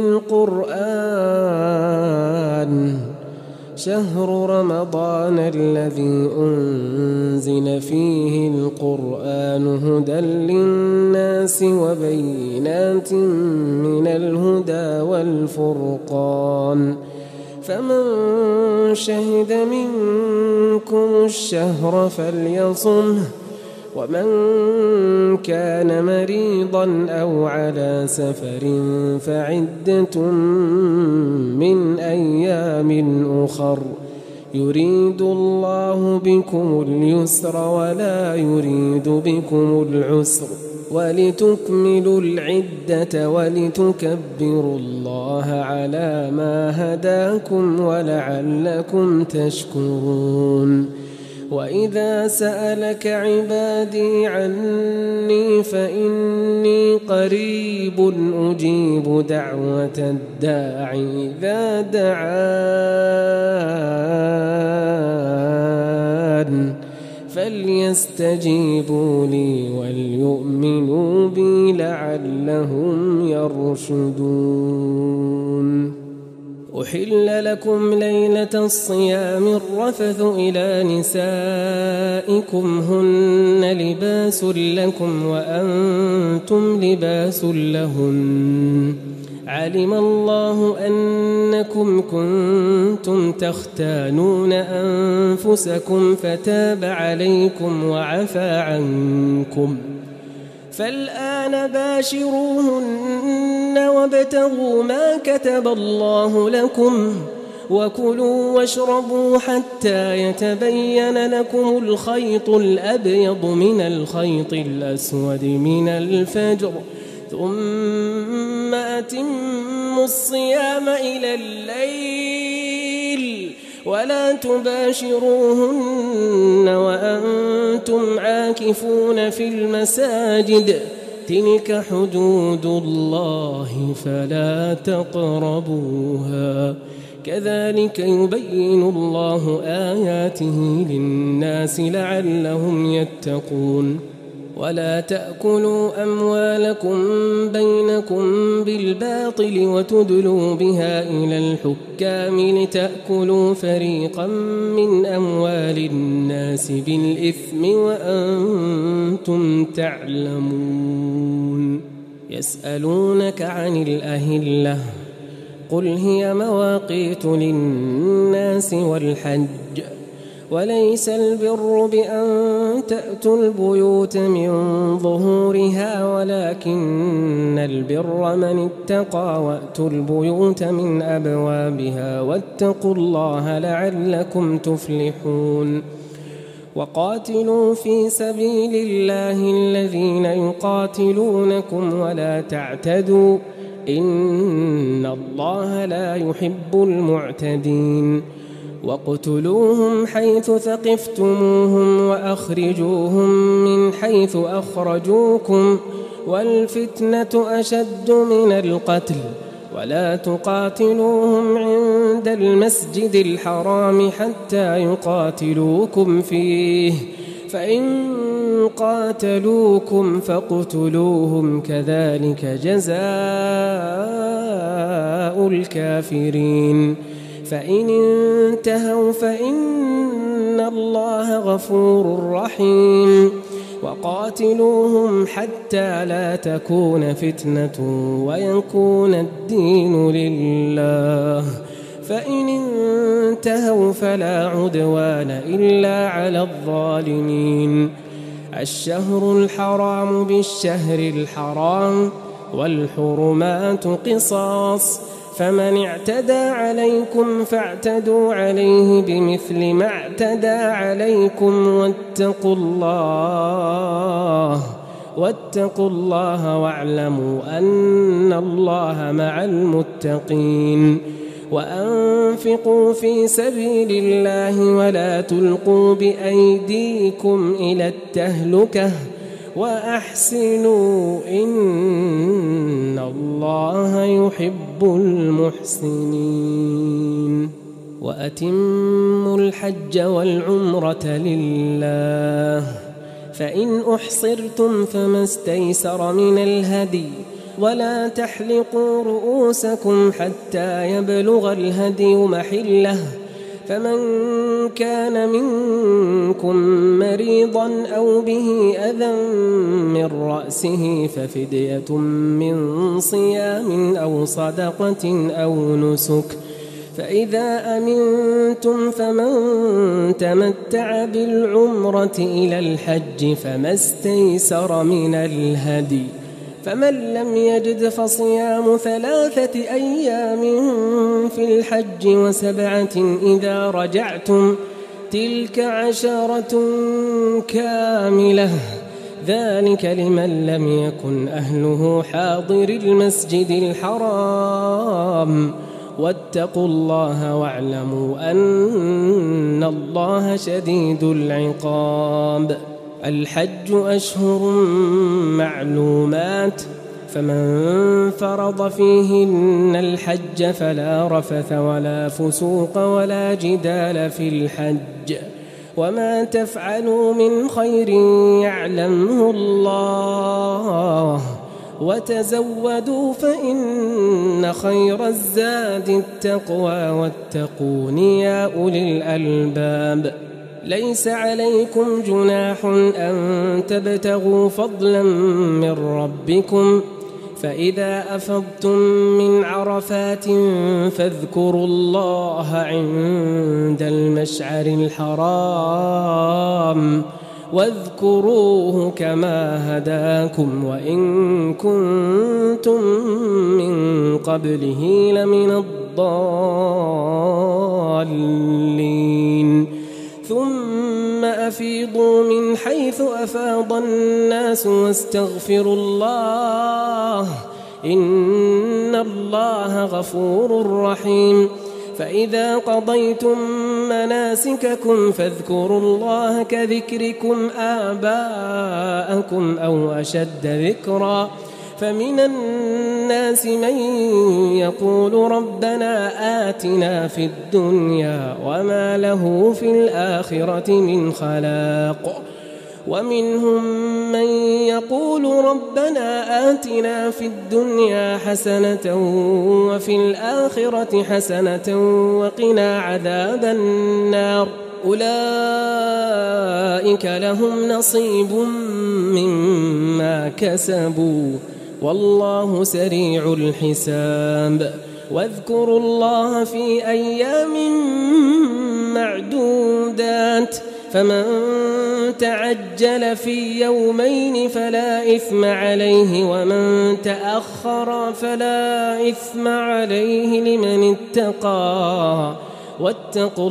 القرآن هدى للناس وبينات من الهدى والفرقان فمن شهد منكم الشهر فليصمه ومن كان مريضا أو على سفر فعدة من أيام أخر يريد الله بكم اليسر ولا يريد بكم العسر ولتكملوا العدة ولتكبروا الله على ما هداكم ولعلكم تشكرون وإذا سألك عبادي عني فإني قريب أجيب دعوة الداع إذا دعان فليستجيبوا لي وليؤمنوا بي لعلهم يرشدون. أحل لكم ليلة الصيام الرفث إلى نسائكم هن لباس لكم وأنتم لباس لهن علم الله أنكم كنتم تختانون أنفسكم فتاب عليكم وعفى عنكم فالآن باشروهن وابتغوا ما كتب الله لكم وكلوا واشربوا حتى يتبين لكم الخيط الأبيض من الخيط الأسود من الفجر ثم أتموا الصيام إلى الليل ولا تباشروهن وأنتم عاكفون في المساجد تلك حدود الله فلا تقربوها كذلك يبين الله آياته للناس لعلهم يتقون ولا تأكلوا أموالكم بينكم بالباطل وتدلوا بها إلى الحكام لتأكلوا فريقا من أموال الناس بالإثم وأنتم تعلمون يسألونك عن الأهلة قل هي مواقيت للناس والحج وليس البر بأن تأتوا البيوت من ظهورها ولكن البر من اتقى وأتوا البيوت من أبوابها واتقوا الله لعلكم تفلحون وقاتلوا في سبيل الله الذين يقاتلونكم ولا تعتدوا إن الله لا يحب المعتدين واقتلوهم حيث ثقفتموهم وأخرجوهم من حيث أخرجوكم والفتنة أشد من القتل ولا تقاتلوهم عند المسجد الحرام حتى يقاتلوكم فيه فإن قاتلوكم فاقتلوهم كذلك جزاء الكافرين فإن انتهوا فإن الله غفور رحيم وقاتلوهم حتى لا تكون فتنة ويكون الدين لله فإن انتهوا فلا عدوان إلا على الظالمين الشهر الحرام بالشهر الحرام والحرمات قصاص فمن اعتدى عليكم فاعتدوا عليه بمثل ما اعتدى عليكم واتقوا الله واعلموا أن الله مع المتقين وأنفقوا في سبيل الله ولا تلقوا بأيديكم إلى التهلكة وأحسنوا إن الله يحب المحسنين وأتموا الحج والعمرة لله فإن أحصرتم فما استيسر من الهدي ولا تحلقوا رؤوسكم حتى يبلغ الهدي محله فمن كان منكم مريضا أو به أذى من رأسه ففدية من صيام أو صدقة أو نسك فإذا أمنتم فمن تمتع بالعمرة إلى الحج فما استيسر من الهدي فمن لم يجد فصيام 3 أيام في الحج و7 إذا رجعتم تلك 10 كاملة ذلك لمن لم يكن أهله حاضر المسجد الحرام واتقوا الله واعلموا أن الله شديد العقاب. الحج أشهر معلومات، فمن فرض فيهن الحج فلا رفث ولا فسوق ولا جدال في الحج، وما تفعلوا من خير يعلمه الله، وتزودوا فإن خير الزاد التقوى واتقون يا أولي الألباب. ليس عليكم جناح أن تبتغوا فضلا من ربكم، فإذا أفضتم من عرفات فاذكروا الله عند المشعر الحرام واذكروه كما هداكم وإن كنتم من قبله لمن الضالين. ثم أفيضوا من حيث أفاض الناس واستغفروا الله إن الله غفور رحيم. فإذا قضيتم مناسككم فاذكروا الله كذكركم آباءكم أو أشد ذكرا. فمن الناس من يقول ربنا آتنا في الدنيا وما له في الآخرة من خلاق، ومنهم من يقول ربنا آتنا في الدنيا حسنة وفي الآخرة حسنة وقنا عذاب النار. أولئك لهم نصيب مما كسبوا والله سريع الحساب. واذكروا الله في أيام معدودات، فمن تعجل في يومين فلا إثم عليه ومن تأخر فلا إثم عليه لمن اتقى. واتقوا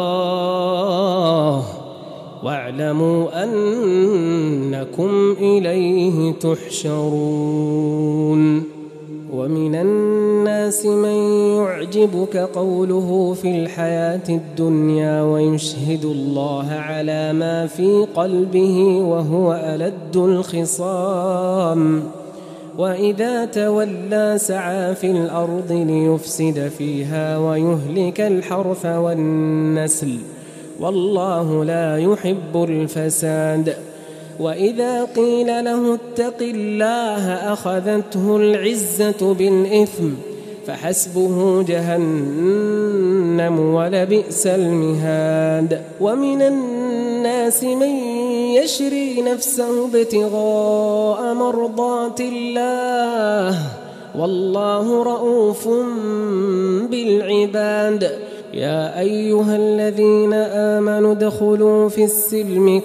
الله واعلموا أنكم إليه تحشرون. ومن الناس من يعجبك قوله في الحياة الدنيا ويشهد الله على ما في قلبه وهو ألد الخصام، وإذا تولى سعى في الأرض ليفسد فيها ويهلك الحرث والنسل والله لا يحب الفساد. وإذا قيل له اتق الله أخذته العزة بالإثم فحسبه جهنم ولبئس المهاد. ومن الناس من يشري نفسه ابتغاء مرضات الله والله رؤوف بالعباد. يا أيها الذين آمنوا ادخلوا في السلم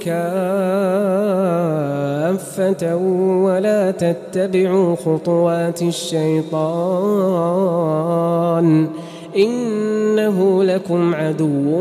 كافة ولا تتبعوا خطوات الشيطان إنه لكم عدو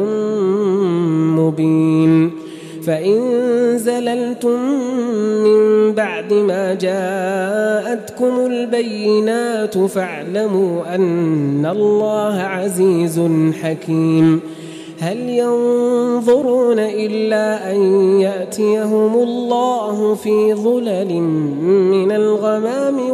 مبين. فإن زللتم من بعد ما جاءتكم البينات فاعلموا أن الله عزيز حكيم. هل ينظرون إلا أن يأتيهم الله في ظلل من الغمام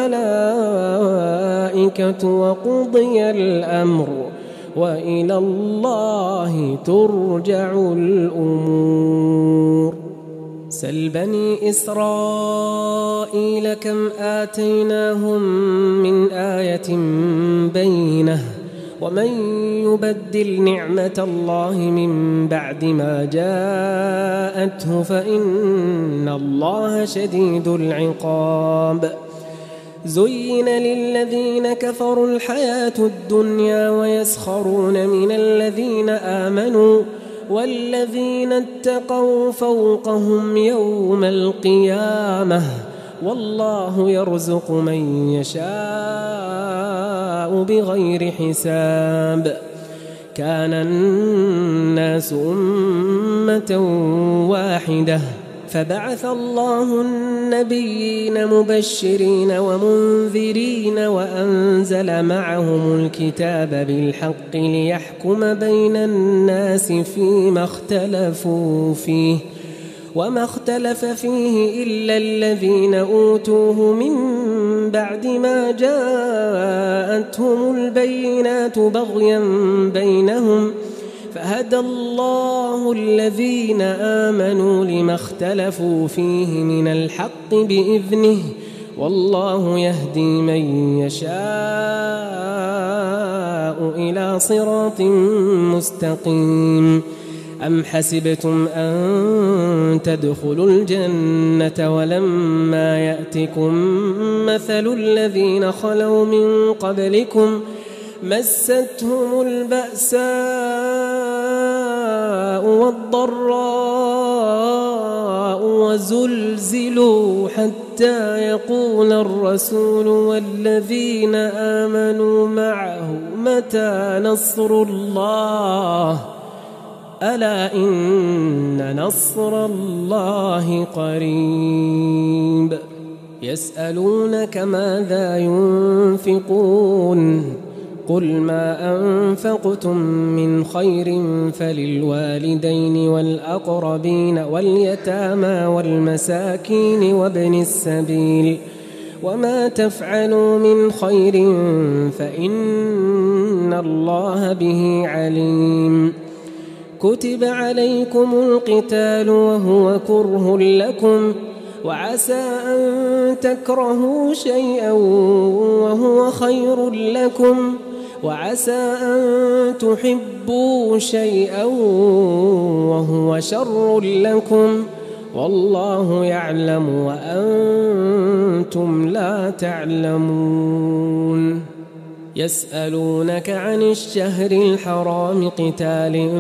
والملائكة وقضي الأمر وإلى الله ترجع الأمور. سل بني إسرائيل كم آتيناهم من آية بينة ومن يبدل نعمة الله من بعد ما جاءته فإن الله شديد العقاب. زين للذين كفروا الحياة الدنيا ويسخرون من الذين آمنوا والذين اتقوا فوقهم يوم القيامة والله يرزق من يشاء بغير حساب. كان الناس أمة واحدة فبعث الله النبيين مبشرين ومنذرين وأنزل معهم الكتاب بالحق ليحكم بين الناس فيما اختلفوا فيه وما اختلف فيه إلا الذين أوتوه من بعد ما جاءتهم البينات بغيا بينهم فهدى الله الذين آمنوا لما اختلفوا فيه من الحق بإذنه والله يهدي من يشاء إلى صراط مستقيم. أم حسبتم أن تدخلوا الجنة ولما يأتكم مثل الذين خلوا من قبلكم مستهم البأساء والضراء وزلزلوا حتى يقول الرسول والذين آمنوا معه متى نصر الله ألا إن نصر الله قريب. يسألونك ماذا ينفقون قل ما أنفقتم من خير فللوالدين والأقربين واليتامى والمساكين وابن السبيل وما تفعلوا من خير فإن الله به عليم. كتب عليكم القتال وهو كره لكم وعسى أن تكرهوا شيئا وهو خير لكم وعسى أن تحبوا شيئا وهو شر لكم والله يعلم وأنتم لا تعلمون. يسألونك عن الشهر الحرام قتال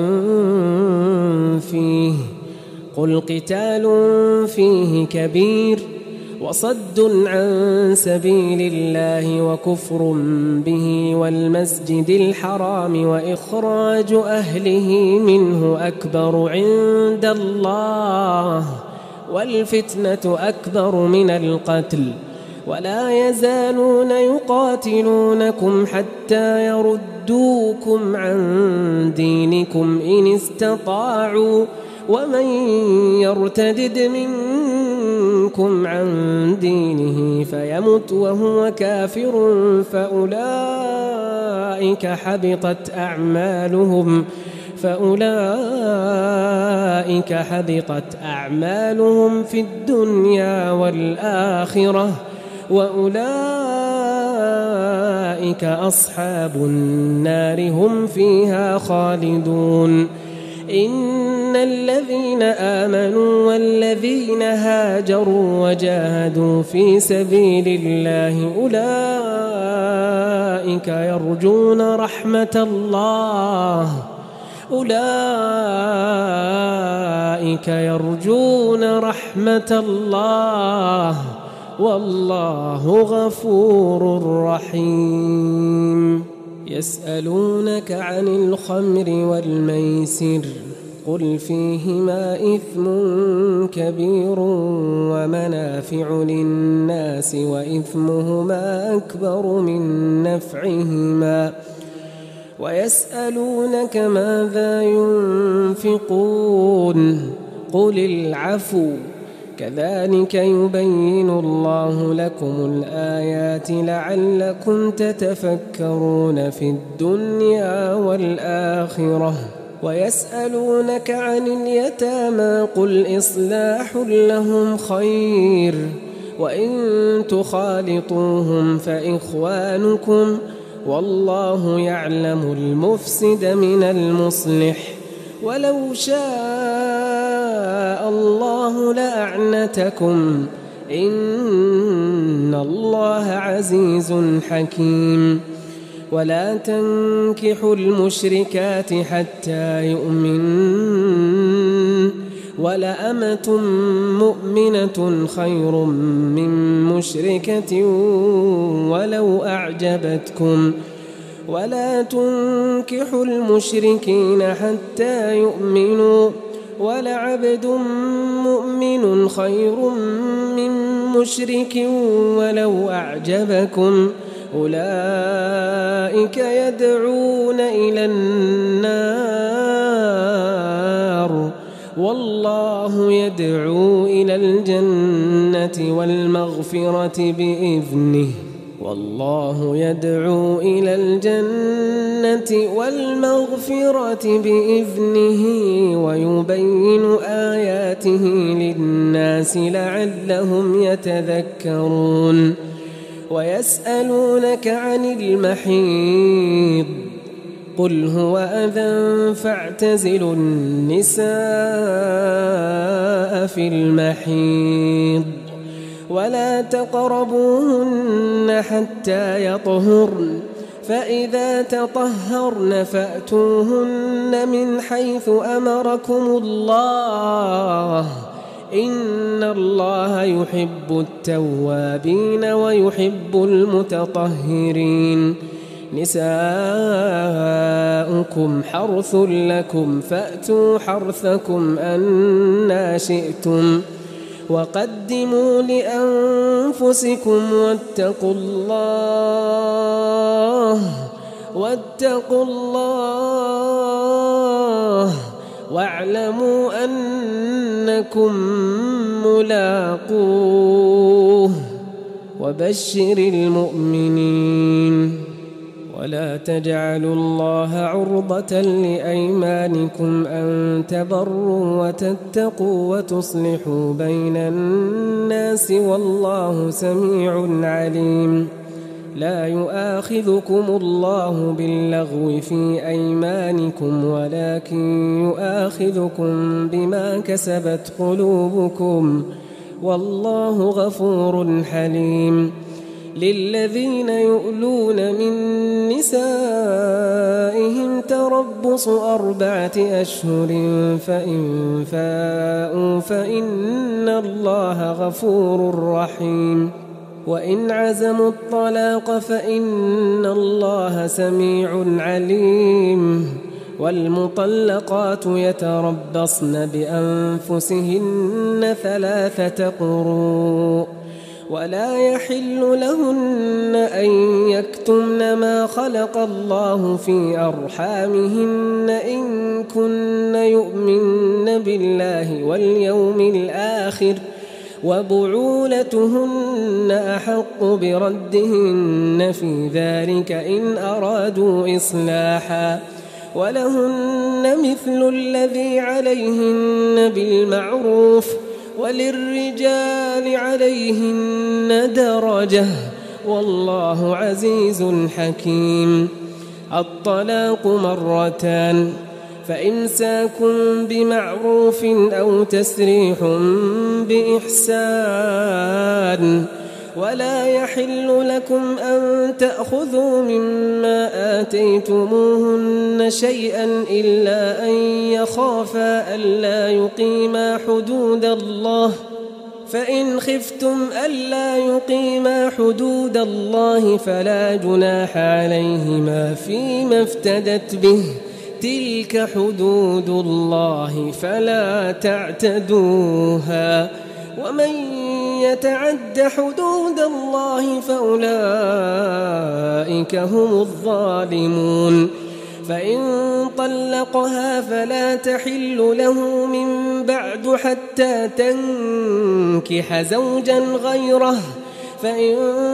فيه قل قتال فيه كبير وصد عن سبيل الله وكفر به والمسجد الحرام وإخراج أهله منه أكبر عند الله والفتنة أكبر من القتل ولا يزالون يقاتلونكم حتى يردوكم عن دينكم إن استطاعوا ومن يرتدد منكم عن دينه فيمت وهو كافر فأولئك حبطت أعمالهم في الدنيا والآخرة وأولئك أصحاب النار هم فيها خالدون. إن الذين آمنوا والذين هاجروا وجاهدوا في سبيل الله أولئك يرجون رحمة الله والله غفور رحيم. يسألونك عن الخمر والميسر قل فيهما إثم كبير ومنافع للناس وإثمهما أكبر من نفعهما ويسألونك ماذا ينفقون قل العفو كذلك يبين الله لكم الآيات لعلكم تتفكرون في الدنيا والآخرة. ويسألونك عن اليتامى قل إصلاح لهم خير وإن تخالطوهم فإخوانكم والله يعلم المفسد من المصلح ولو شاء الله لأعنتكم إن الله عزيز حكيم. ولا تنكحوا المشركات حتى يؤمنن ولأمة مؤمنة خير من مشركة ولو أعجبتكم ولا تنكحوا المشركين حتى يؤمنوا ولعبد مؤمن خير من مشرك ولو أعجبكم أولئك يدعون إلى النار والله يدعو إلى الجنة والمغفرة بإذنه والله يدعو إلى الجنة والمغفرة بإذنه ويبين آياته للناس لعلهم يتذكرون ويسألونك عن المحيض قل هو أذى فاعتزلوا النساء في المحيض ولا تقربوهن حتى يطهرن فإذا تطهرن فأتوهن من حيث أمركم الله إن الله يحب التوابين ويحب المتطهرين نساؤكم حرث لكم فأتوا حرثكم أنى شئتم وقدموا لأنفسكم واتقوا الله واعلموا أنكم ملاقوه وبشر المؤمنين ولا تجعلوا الله عرضة لأيمانكم أن تبروا وتتقوا وتصلحوا بين الناس والله سميع عليم لا يؤاخذكم الله باللغو في أيمانكم ولكن يؤاخذكم بما كسبت قلوبكم والله غفور حليم للذين يؤلون من نسائهم تربص 4 أشهر فإن فاءوا فإن الله غفور رحيم وإن عزموا الطلاق فإن الله سميع عليم والمطلقات يتربصن بأنفسهن 3 قروء ولا يحل لهن أن يكتمن ما خلق الله في أرحامهن إن كن يؤمن بالله واليوم الآخر وبعولتهن أحق بردهن في ذلك إن أرادوا إصلاحا ولهن مثل الذي عليهن بالمعروف وللرجال عليهن درجة والله عزيز حكيم الطلاق 2 فإمساكم بمعروف أو تسريح بإحسان ولا يحل لكم أن تأخذوا مما آتيتموهن شيئا إلا أن يخافا ألا يقيما حدود الله فإن خفتم ألا يقيما حدود الله فلا جناح عليهما فيما افتدت به تلك حدود الله فلا تعتدوها ومن يتعد حدود الله فأولئك هم الظالمون فإن طلقها فلا تحل له من بعد حتى تنكح زوجا غيره فإن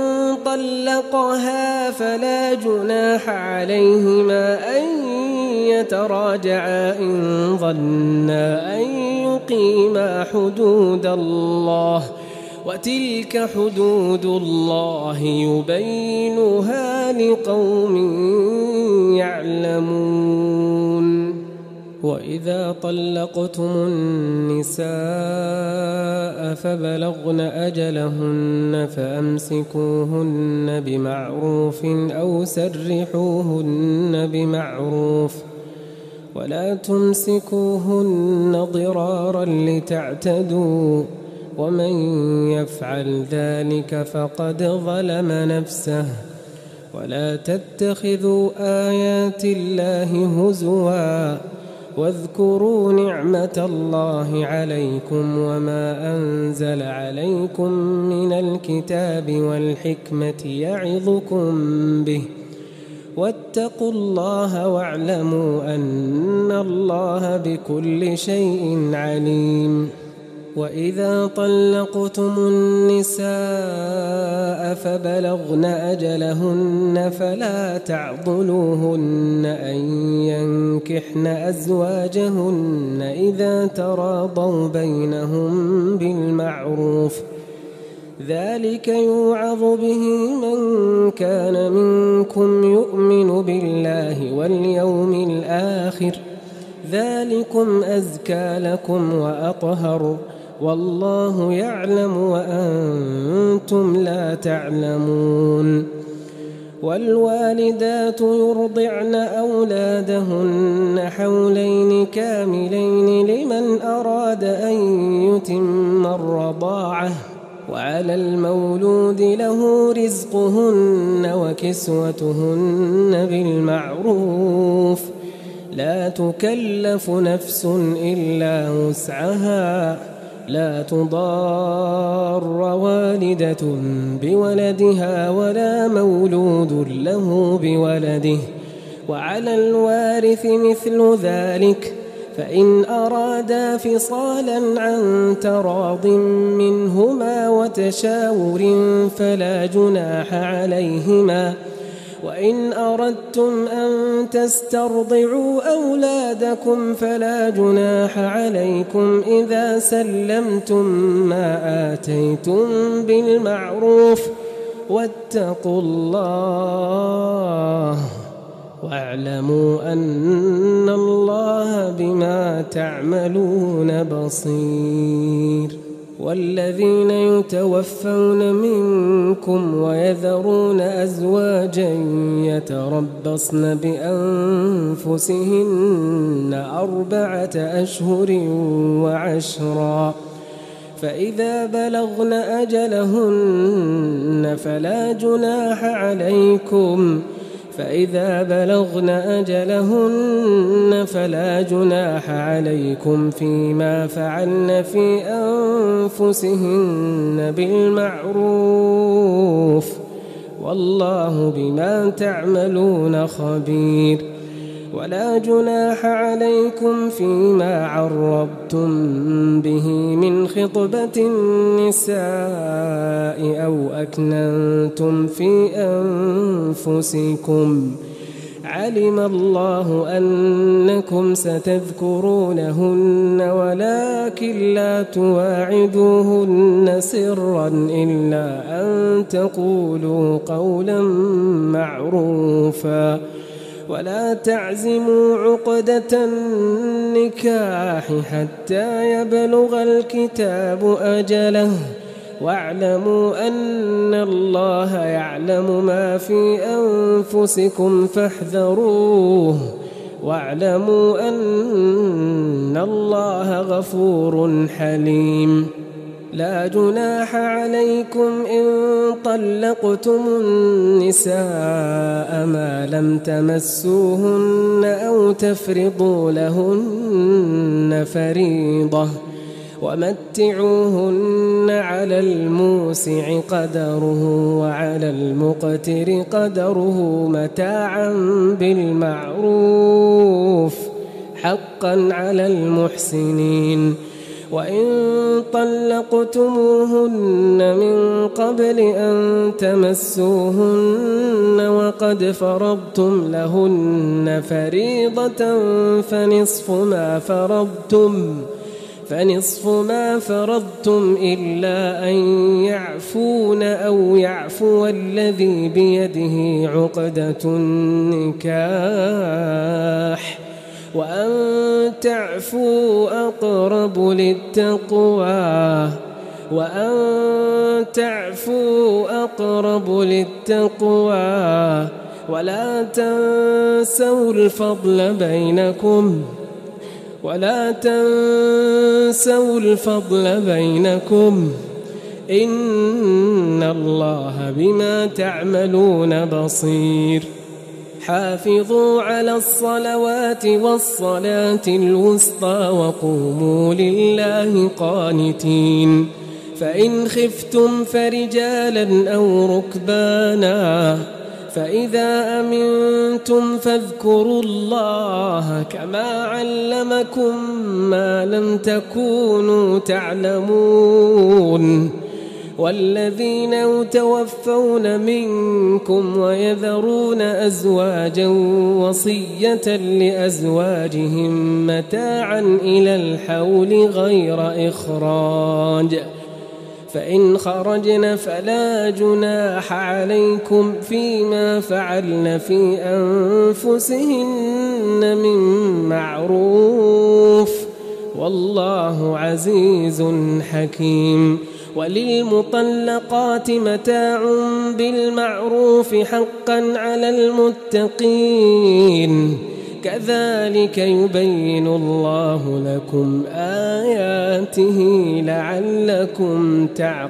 طلقها فلا جناح عليهما أن يتراجعا إن ظنا أن يقيما حدود الله وتلك حدود الله يبينها لقوم يعلمون وإذا طلقتم النساء فبلغن أجلهن فأمسكوهن بمعروف أو سرحوهن بمعروف ولا تمسكوهن ضرارا لتعتدوا ومن يفعل ذلك فقد ظلم نفسه ولا تتخذوا آيات الله هزوا واذكروا نعمة الله عليكم وما أنزل عليكم من الكتاب والحكمة يعظكم به واتقوا الله واعلموا أن الله بكل شيء عليم. وإذا طلقتم النساء فبلغن أجلهن فلا تعضلوهن أن ينكحن أزواجهن إذا تراضوا بينهم بالمعروف ذلك يوعظ به من كان منكم يؤمن بالله واليوم الآخر ذلكم أزكى لكم وأطهر والله يعلم وأنتم لا تعلمون. والوالدات يرضعن أولادهن حولين كاملين لمن أراد أن يتم الرضاعة وعلى المولود له رزقهن وكسوتهن بالمعروف لا تكلف نفس إلا وسعها لا تضار والدة بولدها ولا مولود له بولده وعلى الوارث مثل ذلك فإن أرادا فصالا عن تراض منهما وتشاور فلا جناح عليهما وإن أردتم أن تسترضعوا أولادكم فلا جناح عليكم إذا سلمتم ما آتيتم بالمعروف واتقوا الله واعلموا أن الله بما تعملون بصير. والذين يتوفون منكم ويذرون أزواجا يتربصن بأنفسهن 4 أشهر وعشرا فإذا بلغن أجلهن فلا جناح عليكم فيما فعلن في أنفسهن بالمعروف والله بما تعملون خبير. ولا جناح عليكم فيما عرضتم به من خطبة النساء أو أكننتم في أنفسكم علم الله أنكم ستذكرونهن ولكن لا تواعدوهن سرا إلا أن تقولوا قولا معروفا ولا تعزموا عقدة النكاح حتى يبلغ الكتاب أجله واعلموا أن الله يعلم ما في أنفسكم فاحذروه واعلموا أن الله غفور حليم. لا جناح عليكم إن طلقتم النساء ما لم تمسوهن أو تفرضوا لهن فريضة ومتعوهن على الموسع قدره وعلى المقتر قدره متاعا بالمعروف حقا على المحسنين. وإن طلقتموهن من قبل أن تمسوهن وقد فرضتم لهن فريضة فنصف ما فرضتم إلا أن يعفون أو يعفو الذي بيده عقدة النكاح وأن تعفوا أقرب للتقوى ولا تنسوا الفضل بينكم إن الله بما تعملون بصير. حافظوا على الصلوات والصلاة الوسطى وقوموا لله قانتين فإن خفتم فرجالا أو ركبانا فإذا أمنتم فاذكروا الله كما علمكم ما لم تكونوا تعلمون والذين يتوفون منكم ويذرون أزواجا وصية لأزواجهم متاعا إلى الحول غير إخراج فإن خرجن فلا جناح عليكم فيما فعلن في أنفسهن من معروف والله عزيز حكيم وللمطلقات متاع بالمعروف حقا على المتقين كذلك يبين الله لكم آياته لعلكم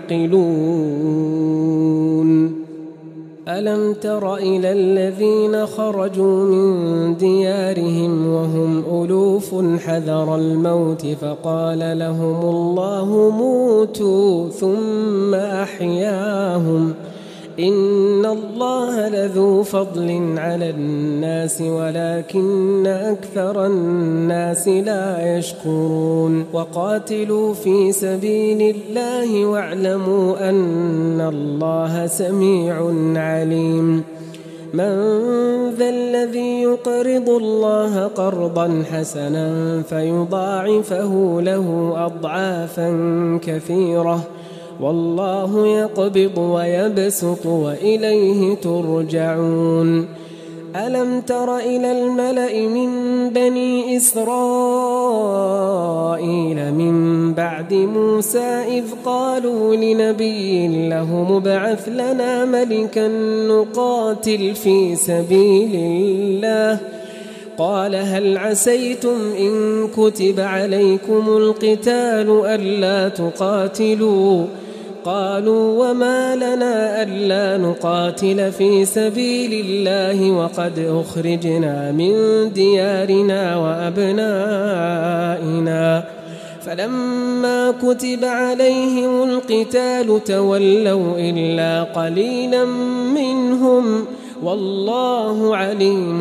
تعقلون ألم تر إلى الذين خرجوا من ديارهم وهم ألوف حذر الموت فقال لهم الله موتوا ثم أحياهم إن الله لذو فضل على الناس ولكن أكثر الناس لا يشكرون وقاتلوا في سبيل الله واعلموا أن الله سميع عليم من ذا الذي يقرض الله قرضا حسنا فيضاعفه له أضعافا كثيرة والله يقبض ويبسط وإليه ترجعون ألم تر إلى الملأ من بني إسرائيل من بعد موسى إذ قالوا لنبي له ابعث لنا ملكا نقاتل في سبيل الله قال هل عسيتم إن كتب عليكم القتال ألا تقاتلوا قالوا وما لنا ألا نقاتل في سبيل الله وقد أخرجنا من ديارنا وأبنائنا فلما كتب عليهم القتال تولوا إلا قليلا منهم والله عليم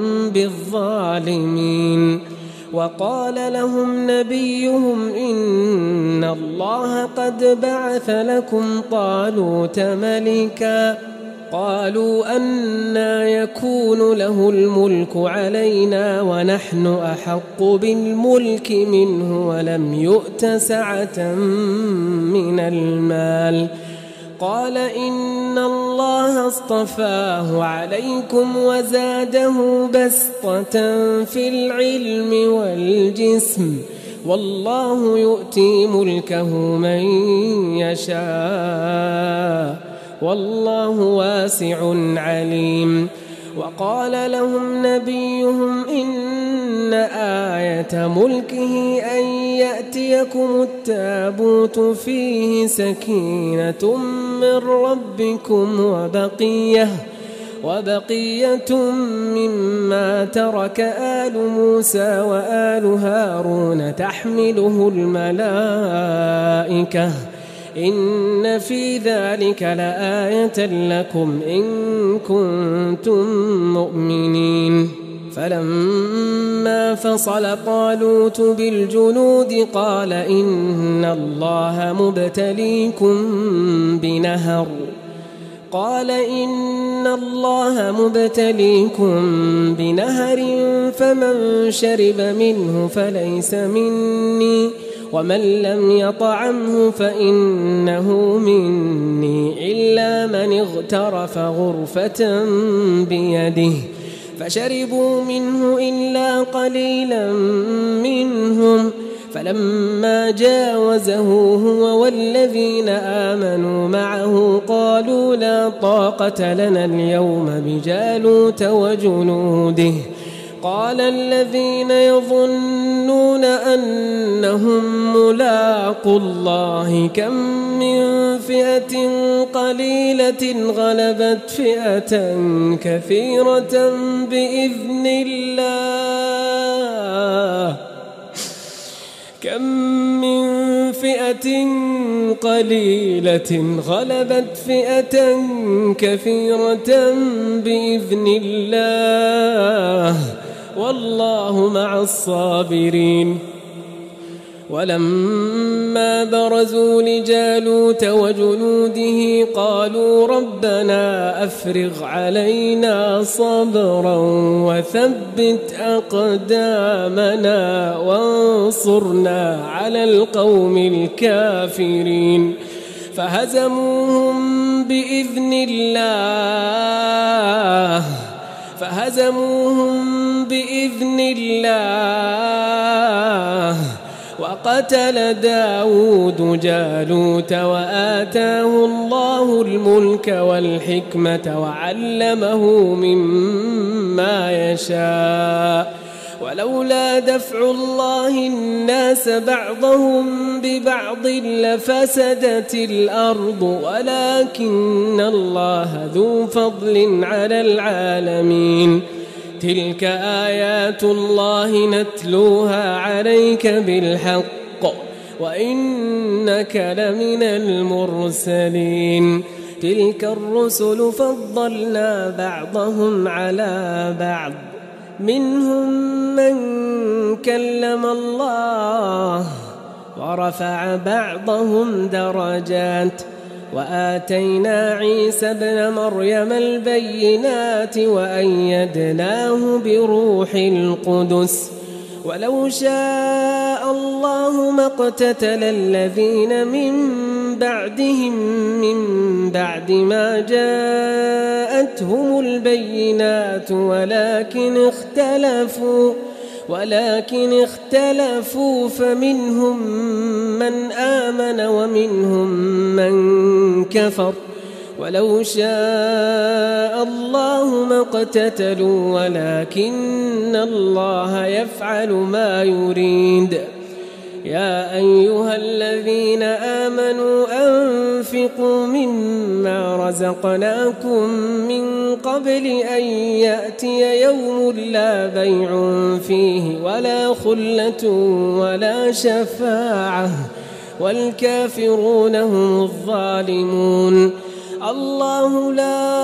بالظالمين وقال لهم نبيهم إن الله قد بعث لكم طالوت ملكا قالوا أنى يكون له الملك علينا ونحن أحق بالملك منه ولم يؤت سعة من المال قال إن الله اصطفاه عليكم وزاده بسطة في العلم والجسم والله يؤتي ملكه من يشاء والله واسع عليم وقال لهم نبيهم إن آية ملكه أن يأتيكم التابوت فيه سكينة من ربكم وبقية مما ترك آل موسى وآل هارون تحمله الملائكة إن في ذلك لآية لكم إن كنتم مؤمنين فلما فصل طالوت بالجنود قال إن الله مبتليكم بنهر فمن شرب منه فليس مني ومن لم يطعمه فإنه مني إلا من اغترف غرفة بيده فشربوا منه إلا قليلا منهم فلما جاوزه هو والذين آمنوا معه قالوا لا طاقة لنا اليوم بجالوت وجنوده قال الذين يظنون أنهم ملاقو الله كم من فئة قليلة غلبت فئة كثيرة بإذن الله كم من فئة قليلة غلبت فئة كثيرة بإذن الله والله مع الصابرين. ولما برزوا لجالوت وجنوده قالوا ربنا أفرغ علينا صبرا وثبت أقدامنا وانصرنا على القوم الكافرين فهزموهم بإذن الله وقتل داود جالوت وآتاه الله الملك والحكمة وعلمه مما يشاء ولولا دفع الله الناس بعضهم ببعض لفسدت الأرض ولكن الله ذو فضل على العالمين. تلك آيات الله نتلوها عليك بالحق وإنك لمن المرسلين. تلك الرسل فضلنا بعضهم على بعض منهم من كلم الله ورفع بعضهم درجات وآتينا عيسى ابن مريم البينات وأيدناه بروح القدس ولو شاء الله ما اقتتل الذين من بعدهم من بعد ما جاءتهم البينات ولكن اختلفوا فمنهم من آمن ومنهم من كفر ولو شاء الله ما اقتتلوا ولكن الله يفعل ما يريد. يا أيها الذين آمنوا أنفقوا مما رزقناكم من قبل أن يأتي يوم لا بيع فيه ولا خلة ولا شفاعة والكافرون هم الظالمون. الله لا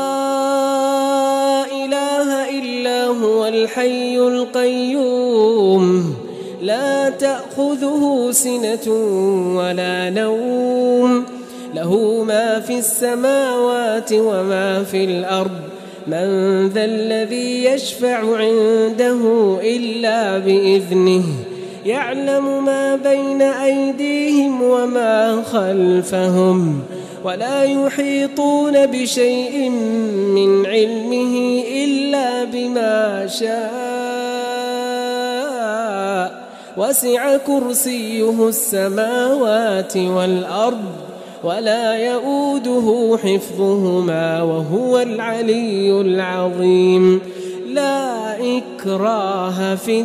إله إلا هو الحي القيوم لا تأخذه سنة ولا نوم له ما في السماوات وما في الأرض من ذا الذي يشفع عنده إلا بإذنه يعلم ما بين أيديهم وما خلفهم ولا يحيطون بشيء من علمه إلا بما شاء وسع كرسيه السماوات والأرض ولا يؤوده حفظهما وهو العلي العظيم. لا إكراه في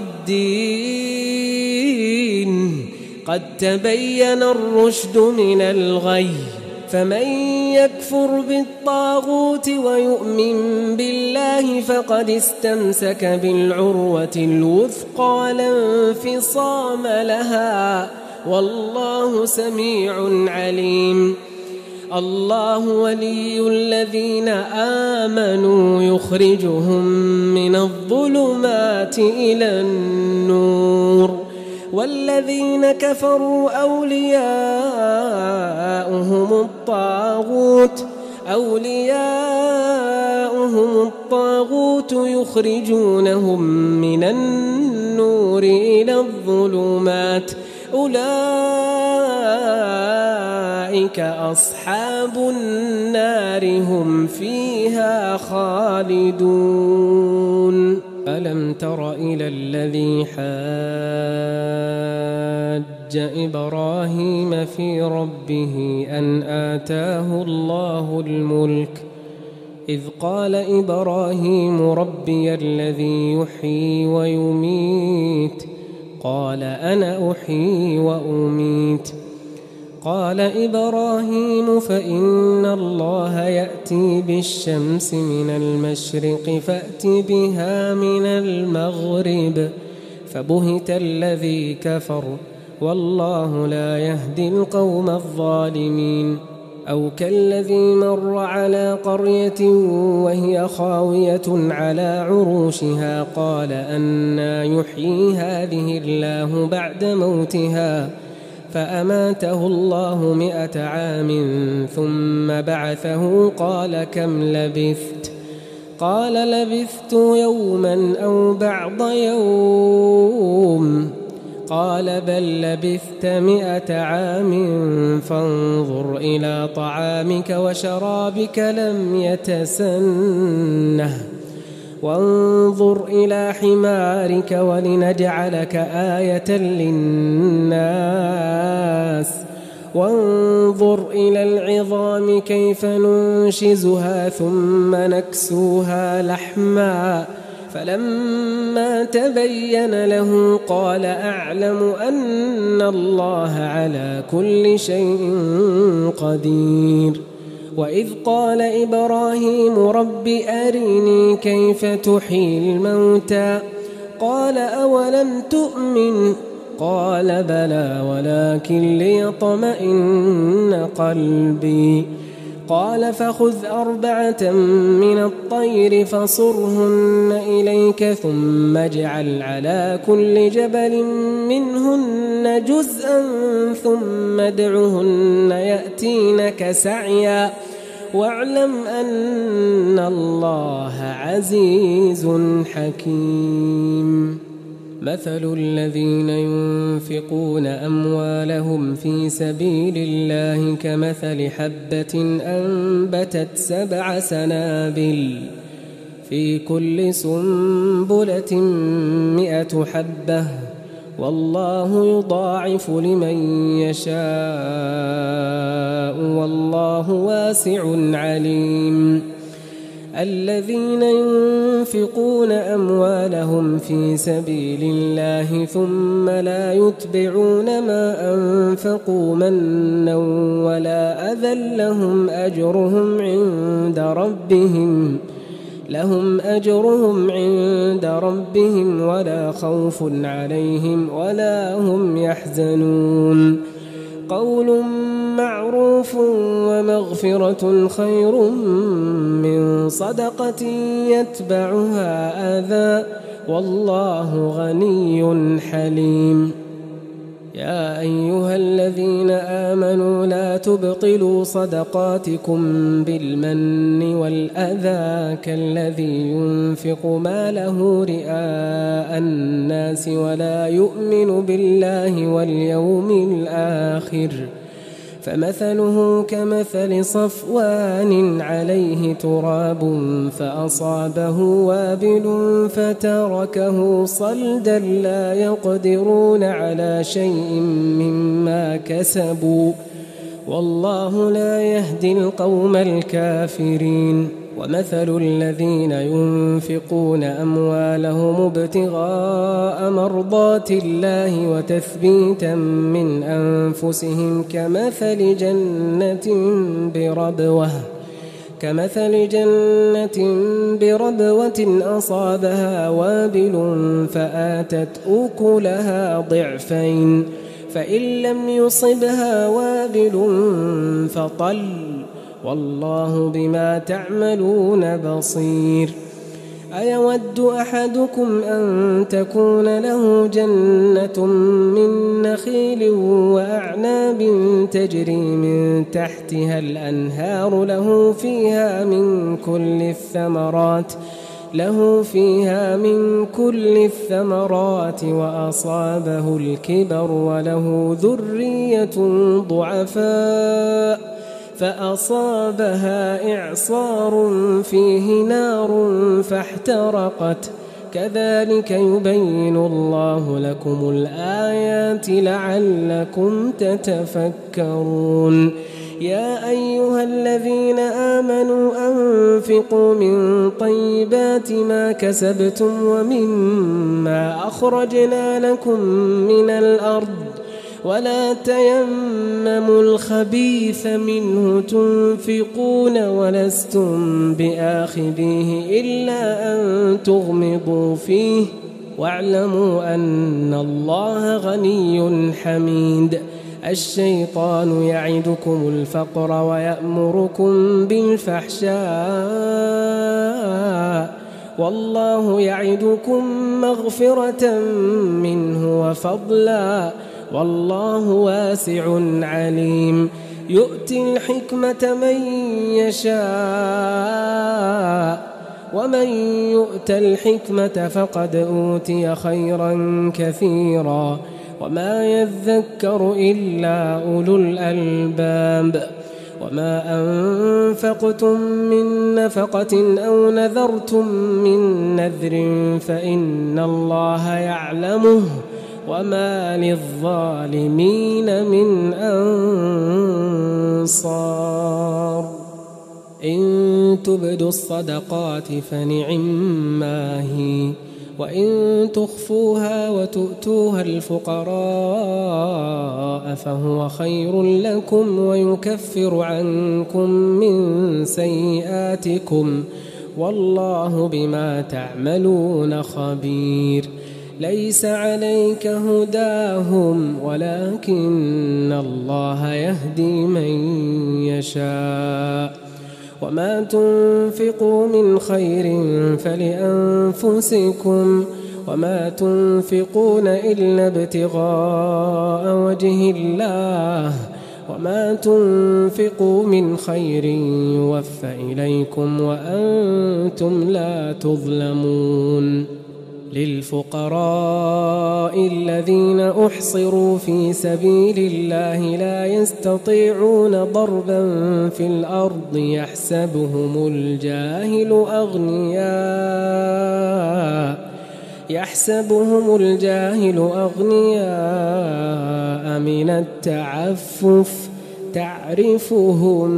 الدين قد تبين الرشد من الغي فمن يكفر بالطاغوت ويؤمن بالله فقد استمسك بالعروة الوثقى لا انفصام لها والله سميع عليم. الله ولي الذين آمنوا يخرجهم من الظلمات إلى النور والذين كفروا أولياؤهم الطاغوت يخرجونهم من النور إلى الظلمات أولئك أصحاب النار هم فيها خالدون. ألم تر إلى الذي حاج إبراهيم في ربه أن آتاه الله الملك إذ قال إبراهيم ربي الذي يحيي ويميت قال أنا أحيي وأميت قال إبراهيم فإن الله يأتي بالشمس من المشرق فأت بها من المغرب فبهت الذي كفر والله لا يهدي القوم الظالمين. أو كالذي مر على قرية وهي خاوية على عروشها قال أنى يحيي هذه الله بعد موتها فأماته الله 100 عام ثم بعثه قال كم لبثت؟ قال لبثت يوما أو بعض يوم قال بل لبثت 100 عام فانظر إلى طعامك وشرابك لم يتسنه وانظر إلى حمارك ولنجعلك آية للناس وانظر إلى العظام كيف ننشزها ثم نكسوها لحما فلما تبين له قال أعلم أن الله على كل شيء قدير. وإذ قال إبراهيم رب أرني كيف تحيي الموتى قال أولم تؤمن قال بلى ولكن ليطمئن قلبي قال فخذ 4 من الطير فصرهن إليك ثم اجعل على كل جبل منهن جزءا ثم ادعهن يأتينك سعيا واعلم أن الله عزيز حكيم. مثل الذين ينفقون أموالهم في سبيل الله كمثل حبة أنبتت 7 سنابل في كل سنبلة 100 حبة والله يضاعف لمن يشاء والله واسع عليم. الذين ينفقون أموالهم في سبيل الله ثم لا يتبعون ما أنفقوا منا ولا أذى لهم أجرهم عند ربهم ولا خوف عليهم ولا هم يحزنون. قول معروف ومغفرة خير من صدقة يتبعها أذى والله غني حليم. يا أيها الذين آمنوا لا تبطلوا صدقاتكم بالمن والأذى كالذي ينفق ماله رئاء الناس ولا يؤمن بالله واليوم الآخر فمثله كمثل صفوان عليه تراب فأصابه وابل فتركه صلدا لا يقدرون على شيء مما كسبوا والله لا يهدي القوم الكافرين. ومثل الذين ينفقون أموالهم ابتغاء مرضات الله وتثبيتا من أنفسهم كمثل جنة بربوة أصابها وابل فآتت أكلها ضعفين فإن لم يصبها وابل فطل والله بما تعملون بصير. أيود أحدكم أن تكون له جنة من نخيل وأعناب تجري من تحتها الأنهار له فيها من كل الثمرات وأصابه الكبر وله ذرية ضعفاء فأصابها إعصار فيه نار فاحترقت كذلك يبين الله لكم الآيات لعلكم تتفكرون. يا أيها الذين آمنوا أنفقوا من طيبات ما كسبتم ومما أخرجنا لكم من الأرض ولا تيمموا الخبيث منه تنفقون ولستم بآخذيه إلا أن تغمضوا فيه واعلموا أن الله غني حميد. الشيطان يعدكم الفقر ويأمركم بالفحشاء والله يعدكم مغفرة منه وفضلا والله واسع عليم. يؤتي الحكمة من يشاء ومن يؤت الحكمة فقد أوتي خيرا كثيرا وما يذكر إلا أولو الألباب. وما أنفقتم من نفقة أو نذرتم من نذر فإن الله يعلمه وما للظالمين من أنصار. إن تبدوا الصدقات فنعما هي وإن تخفوها وتؤتوها الفقراء فهو خير لكم ويكفر عنكم من سيئاتكم والله بما تعملون خبير. ليس عليك هداهم ولكن الله يهدي من يشاء. وما تنفقوا من خير فلأنفسكم وما تنفقون إلا ابتغاء وجه الله وما تنفقوا من خير يوفى إليكم وأنتم لا تظلمون. للفقراء الذين أحصروا في سبيل الله لا يستطيعون ضربا في الأرض يحسبهم الجاهل أغنياء من التعفف تعرفهم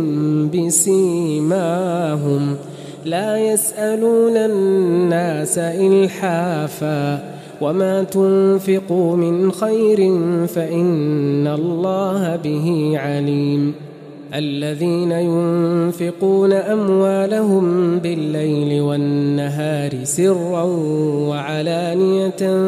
بسيماهم لا يسألون الناس إلحافا وما تنفقوا من خير فإن الله به عليم. الذين ينفقون أموالهم بالليل والنهار سرا وعلانية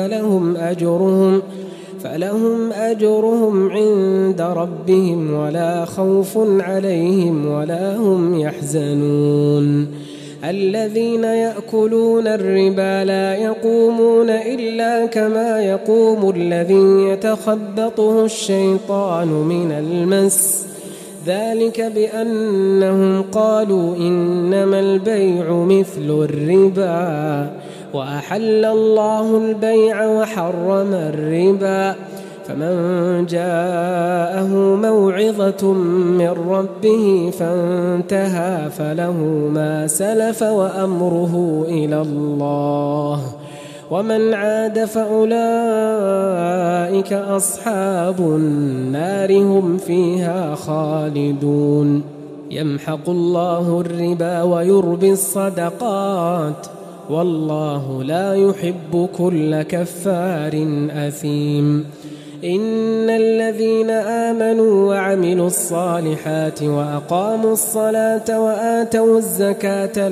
فلهم أجرهم عند ربهم ولا خوف عليهم ولا هم يحزنون. الذين يأكلون الربا لا يقومون إلا كما يقوم الذي يتخبطه الشيطان من المس ذلك بأنهم قالوا إنما البيع مثل الربا وأحل الله البيع وحرم الربا. فمن جاءه موعظة من ربه فانتهى فله ما سلف وأمره إلى الله ومن عاد فأولئك أصحاب النار هم فيها خالدون. يمحق الله الربا ويربي الصدقات والله لا يحب كل كفار أثيم. إن الذين آمنوا وعملوا الصالحات وأقاموا الصلاة وآتوا الزكاة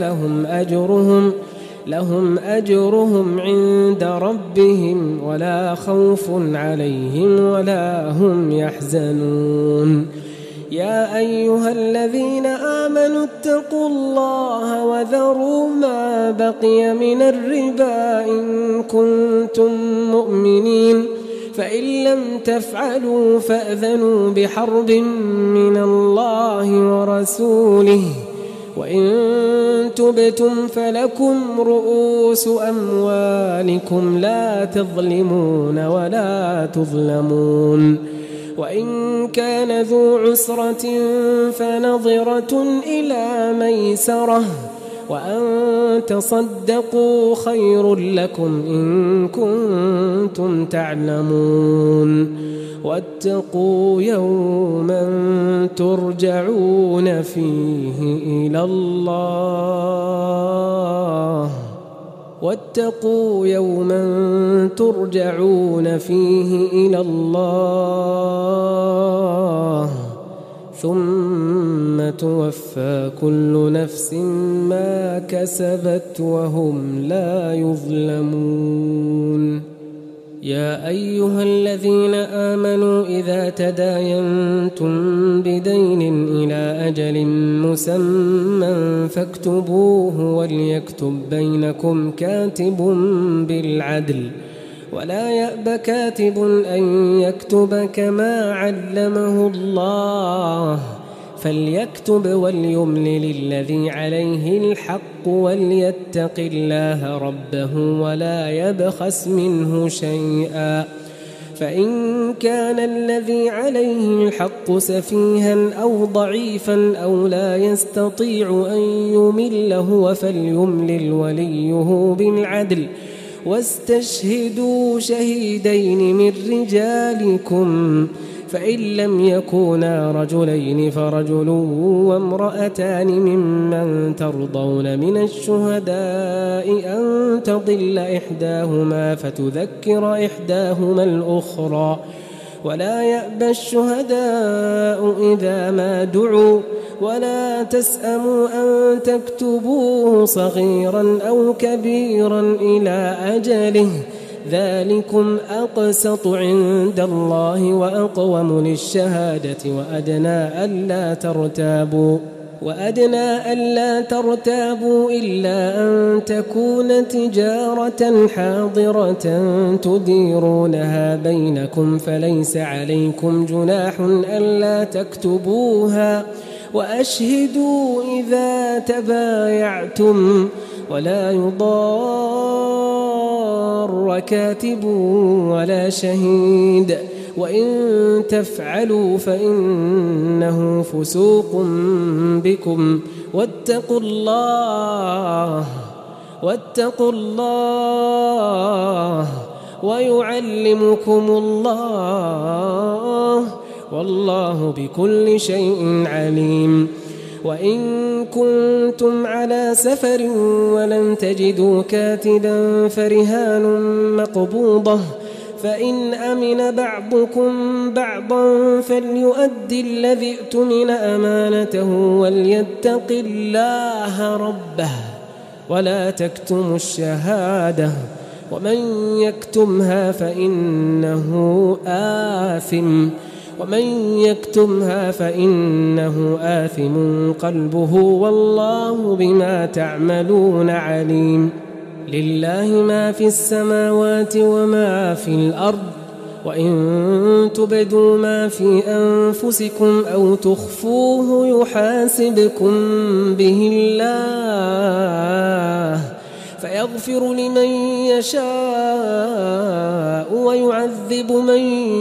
لهم أجرهم عند ربهم ولا خوف عليهم ولا هم يحزنون. يا أيها الذين آمنوا اتقوا الله وذروا ما بقي من الربا إن كنتم مؤمنين فإن لم تفعلوا فأذنوا بحرب من الله ورسوله وإن تبتم فلكم رؤوس أموالكم لا تظلمون ولا تظلمون. وإن كان ذو عسرة فنظرة إلى ميسرة وأن تصدقوا خير لكم إن كنتم تعلمون. واتقوا يوما ترجعون فيه إلى الله واتقوا يوما ترجعون فيه إلى الله ثم توفى كل نفس ما كسبت وهم لا يظلمون. يا أيها الذين آمنوا إذا تداينتم بدين إلى أجل مسمى فاكتبوه وليكتب بينكم كاتب بالعدل ولا يأب كاتب أن يكتب كما علمه الله فليكتب وليملل الذي عليه الحق وليتق الله ربه ولا يبخس منه شيئا فإن كان الذي عليه الحق سفيها أو ضعيفا أو لا يستطيع أن يمل هو فليملل وليه بالعدل واستشهدوا شهيدين من رجالكم فإن لم يكونا رجلين فرجل وامرأتان ممن ترضون من الشهداء أن تضل إحداهما فتذكر إحداهما الأخرى ولا يأبى الشهداء إذا ما دعوا ولا تسأموا أن تكتبوه صغيرا أو كبيرا إلى أجله ذلكم أقسط عند الله وأقوم للشهادة وأدنى ألا ترتابوا إلا أن تكون تجارة حاضرة تديرونها بينكم فليس عليكم جناح ألا تكتبوها وأشهدوا إذا تبايعتم ولا يضار كاتب ولا شهيد وإن تفعلوا فإنه فسوق بكم واتقوا الله ويعلمكم الله والله بكل شيء عليم. وإن كنتم على سفر ولن تجدوا كاتبا فرهان مقبوضة فإن أمن بعضكم بعضا فليؤدي الذي اؤتمن أمانته وليتق الله ربه ولا تكتموا الشهادة ومن يكتمها فإنه آثم قلبه والله بما تعملون عليم. لله ما في السماوات وما في الأرض وإن تبدوا ما في أنفسكم أو تخفوه يحاسبكم به الله فيغفر لمن يشاء ويعذب من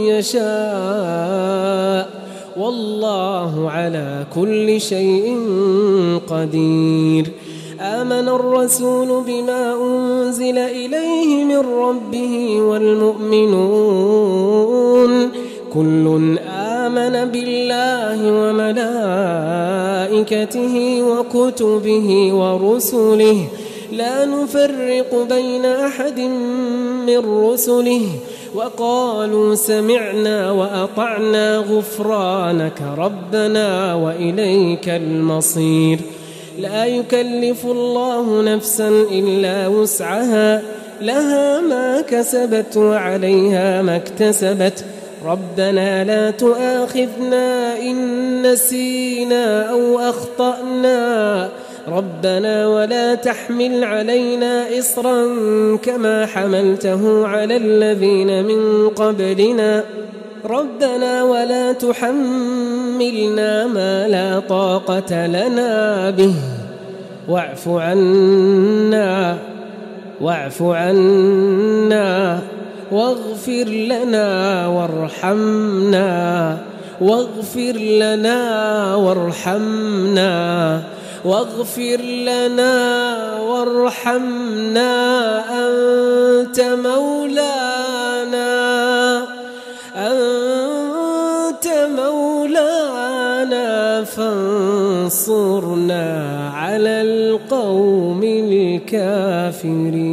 يشاء والله على كل شيء قدير. آمن الرسول بما أنزل إليه من ربه والمؤمنون كل آمن بالله وملائكته وكتبه ورسله لا نفرق بين أحد من رسله وقالوا سمعنا وأطعنا غفرانك ربنا وإليك المصير. لا يكلف الله نفسا إلا وسعها لها ما كسبت وعليها ما اكتسبت ربنا لا تؤاخذنا إن نسينا أو أخطأنا ربنا ولا تحمل علينا إصرا كما حملته على الذين من قبلنا ربنا ولا تحملنا ما لا طاقة لنا به واعف عنا واغفر لنا وارحمنا أنت مولانا فانصرنا على القوم الكافرين.